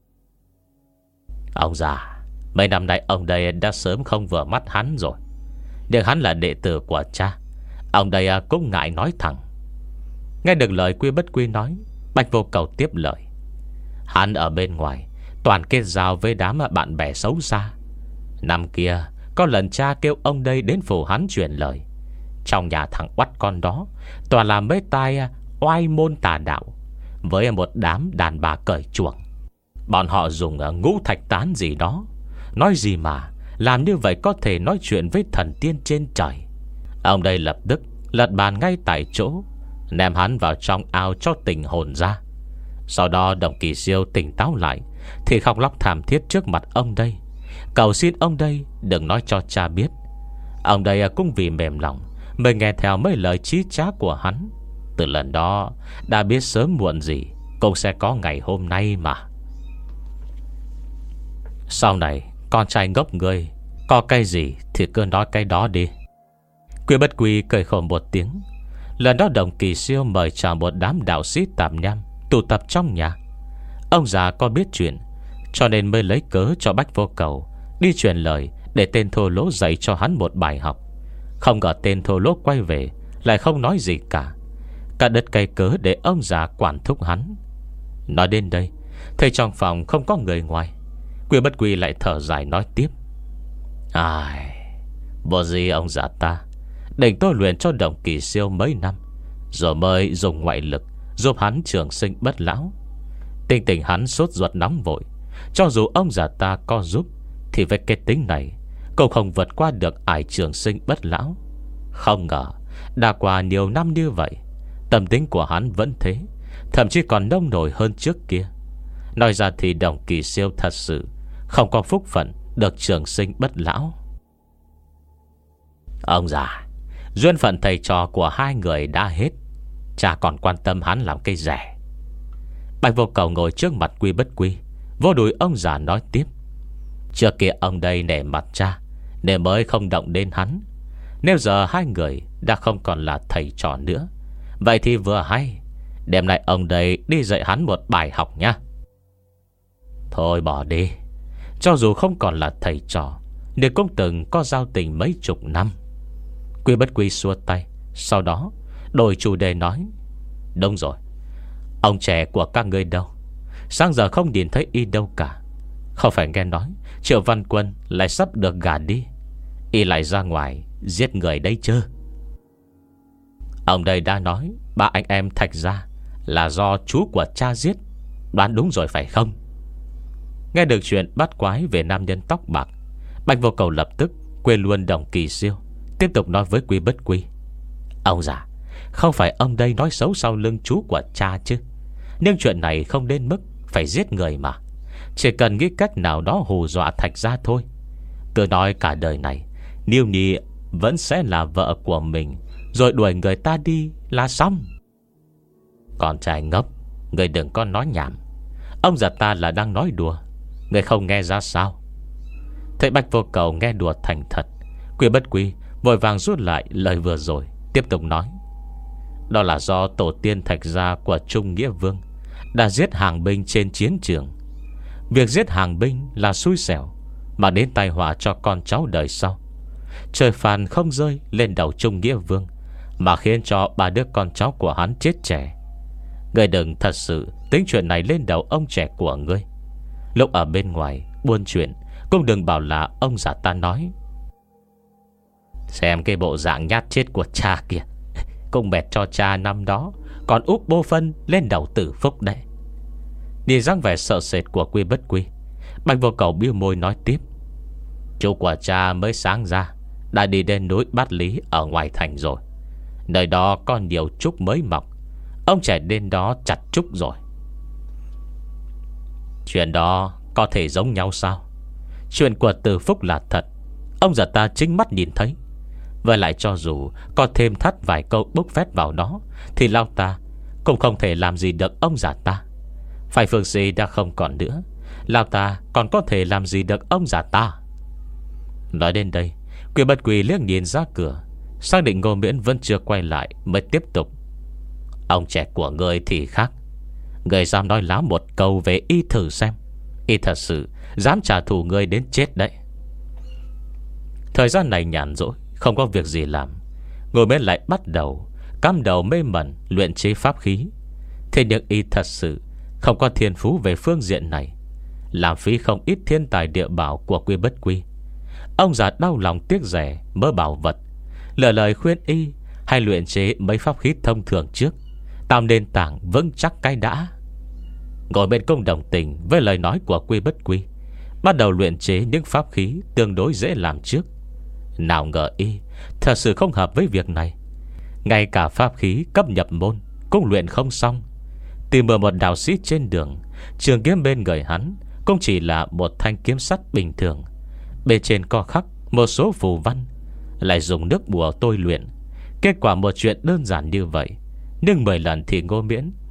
Ông già, mấy năm nay ông đây đã sớm không vừa mắt hắn rồi. Nhưng hắn là đệ tử của cha, ông đây cũng ngại nói thẳng. Nghe được lời Quy Bất Quy nói, Bạch Vô Cầu tiếp lời: Hắn ở bên ngoài toàn kết giao với đám bạn bè xấu xa. Năm kia có lần cha kêu ông đây đến phủ hắn truyền lời. Trong nhà thằng oắt con đó toàn là mấy tai oai môn tà đạo, với một đám đàn bà cởi chuồng. Bọn họ dùng ngũ thạch tán gì đó, nói gì mà làm như vậy có thể nói chuyện với thần tiên trên trời. Ông đây lập tức lật bàn ngay tại chỗ, ném hắn vào trong ao cho tỉnh hồn ra. Sau đó Đồng Kỳ Siêu tỉnh táo lại thì khóc lóc thảm thiết trước mặt ông đây, cầu xin ông đây đừng nói cho cha biết. Ông đây cũng vì mềm lòng mới nghe theo mấy lời chí trá của hắn. Từ lần đó đã biết sớm muộn gì cũng sẽ có ngày hôm nay mà. Sau này con trai ngốc người có cái gì thì cứ nói cái đó đi. Quy Bất Quy cười khổ một tiếng. Lần đó Đồng Kỳ Siêu mời chào một đám đạo sĩ tạp nham tụ tập trong nhà. Ông già có biết chuyện, cho nên mới lấy cớ cho Bách Vô Cầu đi truyền lời để tên thô lỗ dạy cho hắn một bài học. Không ngờ tên thô lỗ quay về lại không nói gì cả. Cả đất cây cớ để ông già quản thúc hắn. Nói đến đây, thấy trong phòng không có người ngoài, Quy Bất Quy lại thở dài nói tiếp: Ai, bộ gì ông già ta định tôi luyện cho Đồng Kỳ Siêu mấy năm, rồi mới dùng ngoại lực giúp hắn trường sinh bất lão. Tình tình hắn sốt ruột nóng vội, cho dù ông già ta có giúp thì với cái tính này cũng không vượt qua được ải trường sinh bất lão. Không ngờ đã qua nhiều năm như vậy, tâm tính của hắn vẫn thế, thậm chí còn nông nổi hơn trước kia. Nói ra thì Đồng Kỳ Siêu thật sự không có phúc phận được trường sinh bất lão. Ông già, duyên phận thầy trò của hai người đã hết, cha còn quan tâm hắn làm cây rẻ. Bạch Vô Cầu ngồi trước mặt Quy Bất Quy, vô đùi ông già nói tiếp: Trước kia ông đây nể mặt cha nên mới không động đến hắn. Nếu giờ hai người đã không còn là thầy trò nữa, vậy thì vừa hay, đêm nay ông đây đi dạy hắn một bài học nha. Thôi bỏ đi, cho dù không còn là thầy trò nhưng cũng từng có giao tình mấy chục năm. Quy Bất Quy xua tay, sau đó đổi chủ đề nói: Đúng rồi, ông trẻ của các ngươi đâu? Sáng giờ không nhìn thấy y đâu cả. Không phải nghe nói Triệu Văn Quân lại sắp được gả đi, y lại ra ngoài giết người đấy chứ? Ông đây đã nói ba anh em Thạch gia là do chú của cha giết, đoán đúng rồi phải không? Nghe được chuyện bắt quái về nam nhân tóc bạc, Bạch Vô Cầu lập tức quên luôn Đồng Kỳ Siêu, tiếp tục nói với Quy Bất Quy: Ông già, không phải ông đây nói xấu sau lưng chú của cha chứ? Nhưng chuyện này không đến mức phải giết người mà, chỉ cần nghĩ cách nào đó hù dọa Thạch gia thôi. Cứ nói cả đời này Niêu Nhi vẫn sẽ là vợ của mình, rồi đuổi người ta đi là xong. Con trai ngốc, người đừng có nói nhảm. Ông già ta là đang nói đùa, người không nghe ra sao? Thấy Bạch Vô Cầu nghe đùa thành thật, Quy Bất Quy vội vàng rút lại lời vừa rồi, tiếp tục nói: Đó là do tổ tiên Thạch gia của Trung Nghĩa Vương đã giết hàng binh trên chiến trường. Việc giết hàng binh là xui xẻo, mà đến tai họa cho con cháu đời sau. Trời phàn không rơi lên đầu Trung Nghĩa Vương, mà khiến cho ba đứa con cháu của hắn chết trẻ. Ngươi đừng thật sự tính chuyện này lên đầu ông trẻ của ngươi. Lúc ở bên ngoài buôn chuyện cũng đừng bảo là ông già ta nói. Xem cái bộ dạng nhát chết của cha kìa, cũng mệt cho cha năm đó còn úp bô phân lên đầu Tử Phúc đấy. Nhìn dáng vẻ sợ sệt của Quy Bất Quy, Bạch Vô Cầu bĩu môi nói tiếp: Chú của cha mới sáng ra đã đi đến núi Bát Lý ở ngoài thành rồi. Nơi đó có nhiều trúc mới mọc, ông trẻ đến đó chặt trúc rồi. Chuyện đó có thể giống nhau sao? Chuyện của Tử Phúc là thật, ông già ta chính mắt nhìn thấy. Với lại cho dù có thêm thắt vài câu bốc phét vào đó, thì lao ta cũng không thể làm gì được ông già ta. Phải Phương Sĩ đã không còn nữa, lao ta còn có thể làm gì được ông già ta? Nói đến đây, Quy Bất Quy liếc nhìn ra cửa, xác định Ngô Miễn vẫn chưa quay lại, mới tiếp tục: Ông trẻ của ngươi thì khác. Ngươi dám nói láo một câu về y thử xem, y thật sự dám trả thù ngươi đến chết đấy. Thời gian này nhàn rỗi, không có việc gì làm, Ngô Miễn lại bắt đầu cắm đầu mê mẩn luyện chế pháp khí. Thế nhưng y thật sự không có thiên phú về phương diện này, làm phí không ít thiên tài địa bảo của Quy Bất Quy. Ông già đau lòng tiếc rẻ mớ bảo vật, lỡ lời khuyên y hay luyện chế mấy pháp khí thông thường trước, tạo nền tảng vững chắc cái đã. Ngồi bên công đồng tình với lời nói của Quy Bất Quy, bắt đầu luyện chế những pháp khí tương đối dễ làm trước. Nào ngờ y thật sự không hợp với việc này, ngay cả pháp khí cấp nhập môn cũng luyện không xong. Tìm ở một đạo sĩ trên đường, trường kiếm bên người hắn cũng chỉ là một thanh kiếm sắt bình thường, bên trên có khắc một số phù văn, lại dùng nước bùa tôi luyện. Kết quả một chuyện đơn giản như vậy, nhưng mười lần thì Ngô Miễn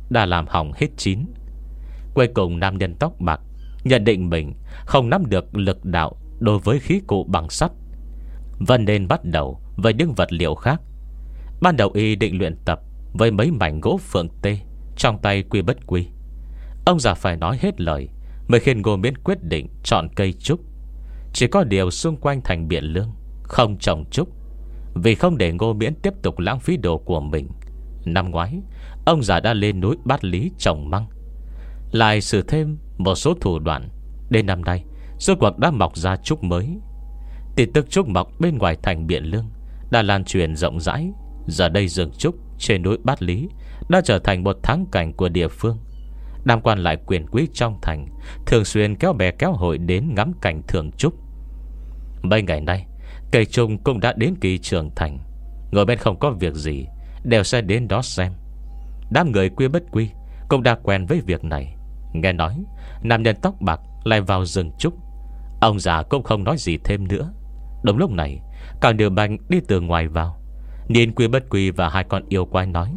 đã làm hỏng hết chín. Cuối cùng nam nhân tóc bạc nhận định mình không nắm được lực đạo đối với khí cụ bằng sắt, vẫn nên bắt đầu với những vật liệu khác. Ban đầu y định luyện tập với mấy mảnh gỗ phượng tê trong tay Quy Bất Quy. Ông già phải nói hết lời mới khiến Ngô Miễn quyết định chọn cây trúc. Chỉ có điều xung quanh thành Biện Lương không trồng trúc, vì không để Ngô Miễn tiếp tục lãng phí đồ của mình. Năm ngoái ông già đã lên núi Bát Lý trồng măng, lại sử thêm một số thủ đoạn. Đến năm nay rốt cuộc đã mọc ra trúc mới. Tin tức trúc mọc bên ngoài thành Biện Lương đã lan truyền rộng rãi. Giờ đây rừng trúc trên núi Bát Lý đã trở thành một thắng cảnh của địa phương. Đám quan lại quyền quý trong thành thường xuyên kéo bè kéo hội đến ngắm cảnh thưởng trúc. Mấy ngày nay cây trùng cũng đã đến kỳ trưởng thành, ngồi bên không có việc gì đều sẽ đến đó xem. Đám người Quy Bất Quy cũng đã quen với việc này. Nghe nói nam nhân tóc bạc lại vào rừng trúc, ông già cũng không nói gì thêm nữa. Đúng lúc này Càng Điều Bành đi từ ngoài vào, nhìn Quy Bất Quy và hai con yêu quái nói: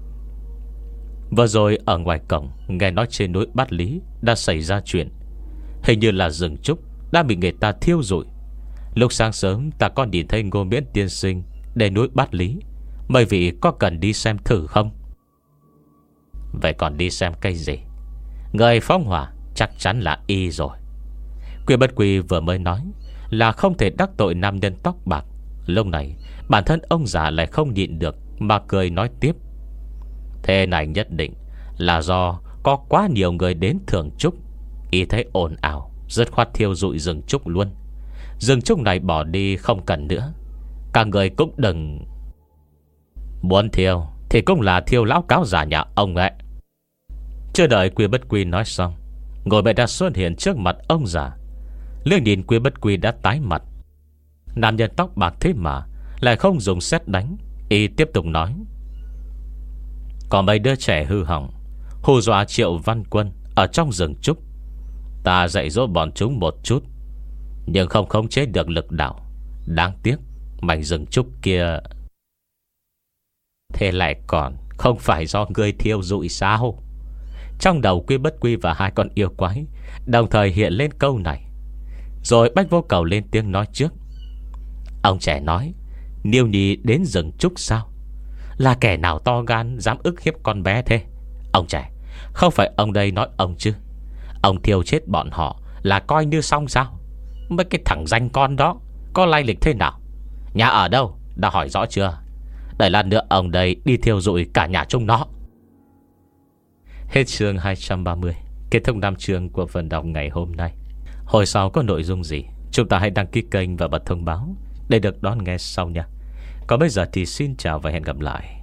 vừa rồi ở ngoài cổng nghe nói trên núi Bát Lý đã xảy ra chuyện. Hình như là rừng trúc đã bị người ta thiêu rụi. Lúc sáng sớm ta có nhìn thấy Ngô Miễn tiên sinh đến núi Bát Lý. Mấy vị có cần đi xem thử không? Vậy còn đi xem cây gì? Người phóng hỏa chắc chắn là y rồi. Quy Bất Quy vừa mới nói là không thể đắc tội nam nhân tóc bạc. Lúc này bản thân ông già lại không nhịn được mà cười nói tiếp: thế này nhất định là do có quá nhiều người đến thưởng trúc. Y thấy ồn ào, rất khoát thiêu rụi rừng trúc luôn. Rừng trúc này bỏ đi không cần nữa. Cả người cũng đừng. Muốn thiêu thì cũng là thiêu lão cáo già nhà ông ấy. Chưa đợi Quy Bất Quy nói xong, ngồi bệ đã xuất hiện trước mặt ông già. Liếc nhìn Quy Bất Quy đã tái mặt. Nam nhân tóc bạc thế mà lại không dùng sét đánh. Y tiếp tục nói: có mấy đứa trẻ hư hỏng hù dọa Triệu Văn Quân ở trong rừng trúc. Ta dạy dỗ bọn chúng một chút, nhưng không khống chế được lực đạo. Đáng tiếc mảnh rừng trúc kia. Thế lại còn không phải do ngươi thiêu rụi sao? Trong đầu Quy Bất Quy và hai con yêu quái đồng thời hiện lên câu này. Rồi Bách Vô Cầu lên tiếng nói trước: ông trẻ nói Niêu Nhi đến rừng trúc sao? Là kẻ nào to gan dám ức hiếp con bé thế? Ông trẻ, không phải ông đây nói ông chứ? Ông thiêu chết bọn họ là coi như xong sao? Mấy cái thằng danh con đó có lai lịch thế nào? Nhà ở đâu? Đã hỏi rõ chưa? Đợi lát nữa ông đây đi thiêu rụi cả nhà chúng nó. Hết chương hai trăm ba mươi. Kết thúc năm chương của phần đọc ngày hôm nay. Hồi sau có nội dung gì chúng ta hãy đăng ký kênh và bật thông báo để được đón nghe sau nha. Còn bây giờ thì xin chào và hẹn gặp lại.